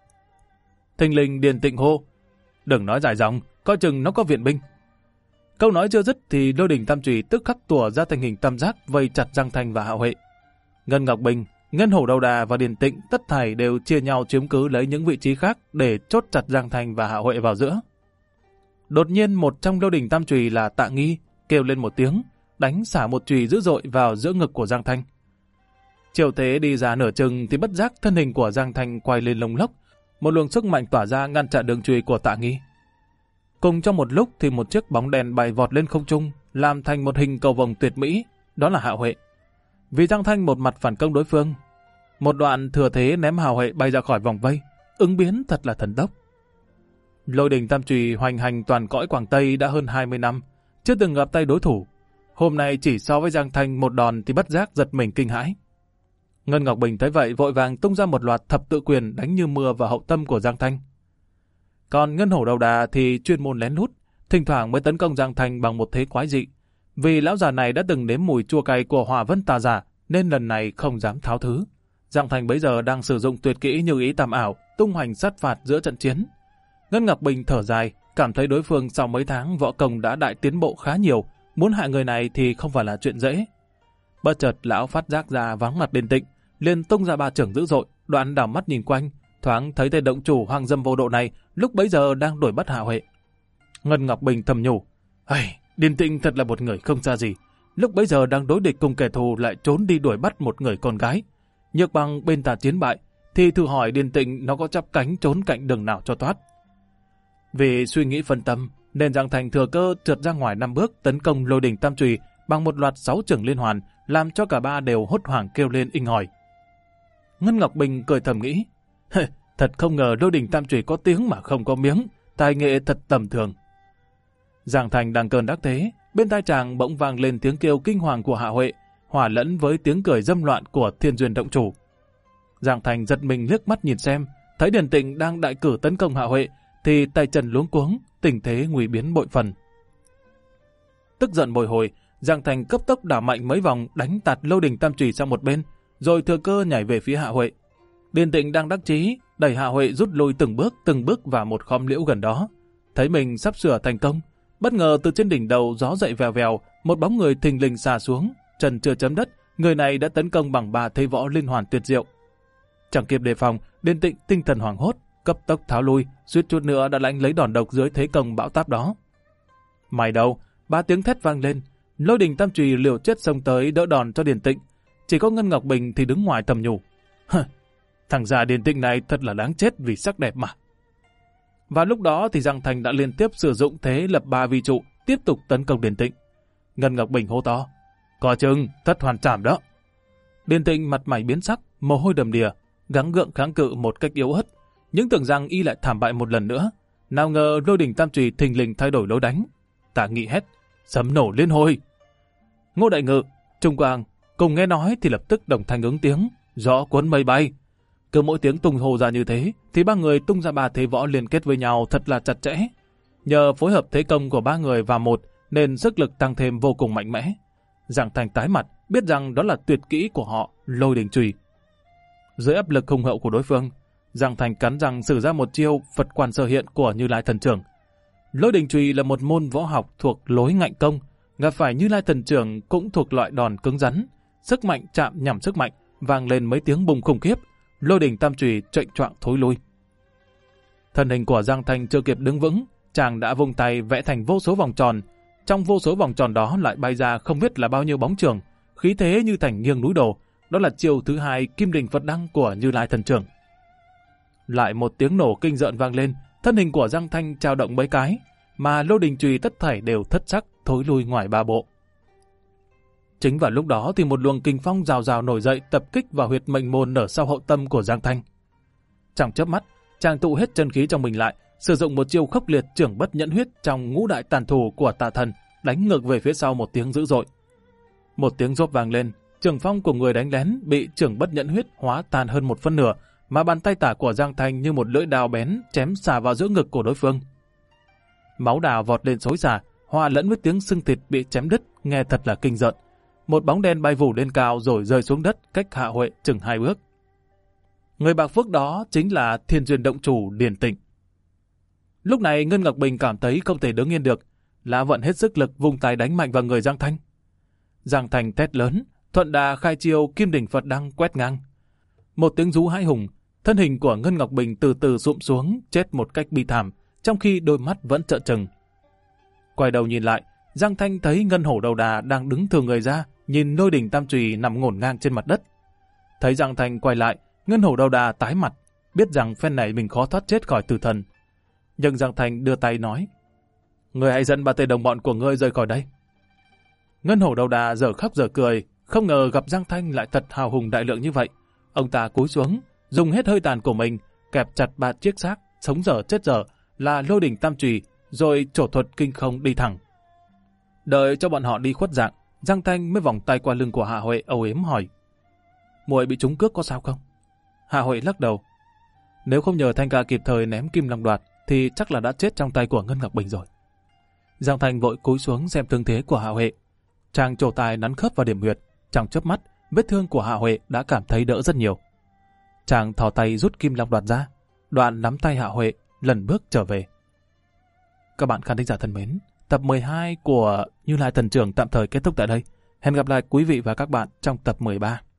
Thình lình Điền Tịnh hô, đừng nói dài dòng, coi chừng nó có viện binh. Câu nói chưa dứt thì Lôi Đình Tam Trùy tức khắc tủa ra thành hình tam giác vây chặt Giang Thanh và Hạo Huệ. Ngân Ngọc Bình, Ngân Hổ Đầu Đà và Điền Tịnh tất thảy đều chia nhau chiếm cứ lấy những vị trí khác để chốt chặt Giang Thanh và Hạo Huệ vào giữa. Đột nhiên một trong Lôi Đình Tam Trùy là Tạ Nghi kêu lên một tiếng, đánh xả một chùy dữ dội vào giữa ngực của Giang Thanh. Chiều thế đi ra nửa chừng thì bất giác thân hình của Giang Thanh quay lên lông lốc, một luồng sức mạnh tỏa ra ngăn chặn đường chùy của Tạ Nghi. Cùng trong một lúc thì một chiếc bóng đèn bay vọt lên không trung, làm thành một hình cầu vồng tuyệt mỹ, đó là Hạo Huệ. Vì Giang Thanh một mặt phản công đối phương, một đoạn thừa thế ném Hạo Huệ bay ra khỏi vòng vây, ứng biến thật là thần tốc. Lôi Đình Tam Trùy hoành hành toàn cõi Quảng Tây đã hơn hai mươi năm, chưa từng gặp tay đối thủ. Hôm nay chỉ so với Giang Thanh một đòn thì bất giác giật mình kinh hãi. Ngân Ngọc Bình thấy vậy vội vàng tung ra một loạt thập tự quyền đánh như mưa vào hậu tâm của Giang Thanh. Còn Ngân Hổ Đầu Đà thì chuyên môn lén lút, thỉnh thoảng mới tấn công Giang Thanh bằng một thế quái dị. Vì lão già này đã từng nếm mùi chua cay của Hỏa Vân Tà Giả nên lần này không dám tháo thứ. Giang Thanh bấy giờ đang sử dụng tuyệt kỹ như ý tam ảo, tung hoành sát phạt giữa trận chiến. Ngân Ngọc Bình thở dài, cảm thấy đối phương sau mấy tháng võ công đã đại tiến bộ khá nhiều, muốn hại người này thì không phải là chuyện dễ. Bất chợt lão phát giác ra vắng mặt Điền Tịnh, liền tung ra ba chưởng dữ dội, đoạn đảo mắt nhìn quanh, thoáng thấy tên động chủ hoang dâm vô độ này lúc bấy giờ đang đuổi bắt Hạo Huệ. Ngân Ngọc Bình thầm nhủ, ai, Điền Tịnh thật là một người không ra gì, lúc bấy giờ đang đối địch cùng kẻ thù lại trốn đi đuổi bắt một người con gái. Nhược bằng bên ta chiến bại, thì thử hỏi Điền Tịnh nó có chắp cánh trốn cạnh đường nào cho thoát. Vì suy nghĩ phân tâm, nên Giang Thành thừa cơ trượt ra ngoài năm bước tấn công Lôi Đình Tam Trùy bằng một loạt sáu chưởng liên hoàn, làm cho cả ba đều hốt hoảng kêu lên inh ỏi. Ngân Ngọc Bình cười thầm nghĩ, thật không ngờ Lôi Đình Tam Trùy có tiếng mà không có miếng, tài nghệ thật tầm thường. Giang Thành đang cơn đắc thế, bên tai chàng bỗng vang lên tiếng kêu kinh hoàng của Hạo Huệ, hòa lẫn với tiếng cười dâm loạn của Thiên Duyên động chủ. Giang Thành giật mình liếc mắt nhìn xem, thấy Điền Tịnh đang đại cử tấn công Hạo Huệ, thì tay chân luống cuống, tình thế nguy biến bội phần. Tức giận bồi hồi, Giang Thành cấp tốc đảo mạnh mấy vòng đánh tạt Lôi Đình Tam Trùy sang một bên, rồi thừa cơ nhảy về phía Hạo Huệ. Điền Tịnh đang đắc chí, đẩy Hạo Huệ rút lui từng bước từng bước vào một khóm liễu gần đó. Thấy mình sắp sửa thành công, bất ngờ từ trên đỉnh đầu gió dậy vèo vèo, một bóng người thình lình xà xuống, chân chưa chấm đất, người này đã tấn công bằng ba thế võ liên hoàn tuyệt diệu. Chẳng kịp đề phòng, Điền Tịnh tinh thần hoảng hốt, cấp tốc tháo lui, suýt chút nữa đã lãnh lấy đòn độc dưới thế công bão táp đó. May đâu, ba tiếng thét vang lên, Lôi Đình Tam Trùy liều chết xông tới đỡ đòn cho Điền Tịnh, chỉ có Ngân Ngọc Bình thì đứng ngoài tầm nhủ. Thằng già Điền Tịnh này thật là đáng chết vì sắc đẹp mà. Và lúc đó thì Giang Thành đã liên tiếp sử dụng thế lập ba vi trụ, tiếp tục tấn công Điền Tịnh. Ngân Ngọc Bình hô to, coi chừng, thất hoàn trảm đó. Điền Tịnh mặt mày biến sắc, mồ hôi đầm đìa, gắng gượng kháng cự một cách yếu ớt, nhưng tưởng rằng y lại thảm bại một lần nữa. Nào ngờ Lôi Đình Tam Trùy thình lình thay đổi lối đánh. Tạ Nghị hét, sấm nổ liên hồi. Ngô Đại Ngự, Trung Quang cùng nghe nói thì lập tức đồng thanh ứng tiếng, gió cuốn mây bay. Cứ mỗi tiếng tung hô ra như thế, thì ba người tung ra ba thế võ liên kết với nhau thật là chặt chẽ. Nhờ phối hợp thế công của ba người vào một, nên sức lực tăng thêm vô cùng mạnh mẽ. Giang Thành tái mặt, biết rằng đó là tuyệt kỹ của họ, Lôi Đình Chùy. Dưới áp lực hùng hậu của đối phương, Giang Thành cắn răng sử ra một chiêu Phật Quan Sơ Hiện của Như Lai Thần Trưởng. Lôi Đình Chùy là một môn võ học thuộc lối ngạnh công, gặp phải Như Lai Thần Trưởng cũng thuộc loại đòn cứng rắn, sức mạnh chạm nhằm sức mạnh, vang lên mấy tiếng bùng khủng khiếp, Lôi Đình Tam Chùy chệnh choạng thối lui. Thân hình của Giang Thành chưa kịp đứng vững, chàng đã vung tay vẽ thành vô số vòng tròn, trong vô số vòng tròn đó lại bay ra không biết là bao nhiêu bóng chưởng, khí thế như thành nghiêng núi đổ. Đó là chiêu thứ hai Kim Đỉnh Phật Đăng của Như Lai Thần Trưởng. Lại một tiếng nổ kinh rợn vang lên, thân hình của Giang Thanh trao động mấy cái, mà Lôi Đình Chùy tất thảy đều thất sắc thối lui ngoài ba bộ. Chính vào lúc đó thì một luồng kinh phong rào rào nổi dậy tập kích vào huyệt mệnh môn ở sau hậu tâm của Giang Thanh. Trong chớp mắt, chàng tụ hết chân khí trong mình lại, sử dụng một chiêu khốc liệt trưởng bất nhẫn huyết trong ngũ đại tàn thủ của Tà Thần, đánh ngược về phía sau một tiếng dữ dội. Một tiếng rốp vang lên, trường phong của người đánh lén bị trưởng bất nhẫn huyết hóa tan hơn một phân nửa, mà bàn tay tả của Giang Thanh như một lưỡi đao bén chém xà vào giữa ngực của đối phương. Máu đào vọt lên xối xả, hòa lẫn với tiếng xương thịt bị chém đứt, nghe thật là kinh rợn. Một bóng đen bay vù lên cao rồi rơi xuống đất cách Hạ Huệ chừng hai bước. Người bạc phước đó chính là Thiên Duyên Động Chủ Điền Tịnh. Lúc này Ngân Ngọc Bình cảm thấy không thể đứng yên được, lá vận hết sức lực vung tay đánh mạnh vào người Giang Thanh. Giang Thanh thét lớn, thuận đà khai chiêu Kim Đỉnh Phật Đăng quét ngang. Một tiếng rú hãi hùng, thân hình của Ngân Ngọc Bình từ từ sụm xuống, chết một cách bi thảm, trong khi đôi mắt vẫn trợn trừng. Quay đầu nhìn lại, Giang Thanh thấy Ngân Hổ Đầu Đà đang đứng thừ người ra, nhìn Lôi Đỉnh Tam Chùy nằm ngổn ngang trên mặt đất. Thấy Giang Thanh quay lại, Ngân Hổ Đầu Đà tái mặt, biết rằng phen này mình khó thoát chết khỏi tử thần. Nhưng Giang Thanh đưa tay nói, ngươi hãy dẫn ba tên đồng bọn của ngươi rời khỏi đây. Ngân Hổ Đầu Đà giờ khóc giờ cười, không ngờ gặp Giang Thanh lại thật hào hùng đại lượng như vậy. Ông ta cúi xuống, dùng hết hơi tàn của mình, kẹp chặt ba chiếc xác, sống dở chết dở, là Lôi Đỉnh Tam Chùy, rồi trổ thuật kinh không đi thẳng. Đợi cho bọn họ đi khuất dạng, Giang Thanh mới vòng tay qua lưng của Hạ Huệ âu yếm hỏi, muội bị trúng cước có sao không? Hạ Huệ lắc đầu, nếu không nhờ Thanh ca kịp thời ném Kim Long Đoạt thì chắc là đã chết trong tay của Ngân Ngọc Bình rồi. Giang Thanh vội cúi xuống xem thương thế của Hạ Huệ. Chàng trổ tài nắn khớp vào điểm huyệt, trong chớp mắt vết thương của Hạ Huệ đã cảm thấy đỡ rất nhiều. Chàng thò tay rút Kim Long Đoạt ra, đoạn nắm tay Hạ Huệ lần bước trở về. Các bạn khán thính giả thân mến, tập mười hai của Như Lai Thần Trưởng tạm thời kết thúc tại đây. Hẹn gặp lại quý vị và các bạn trong tập mười ba.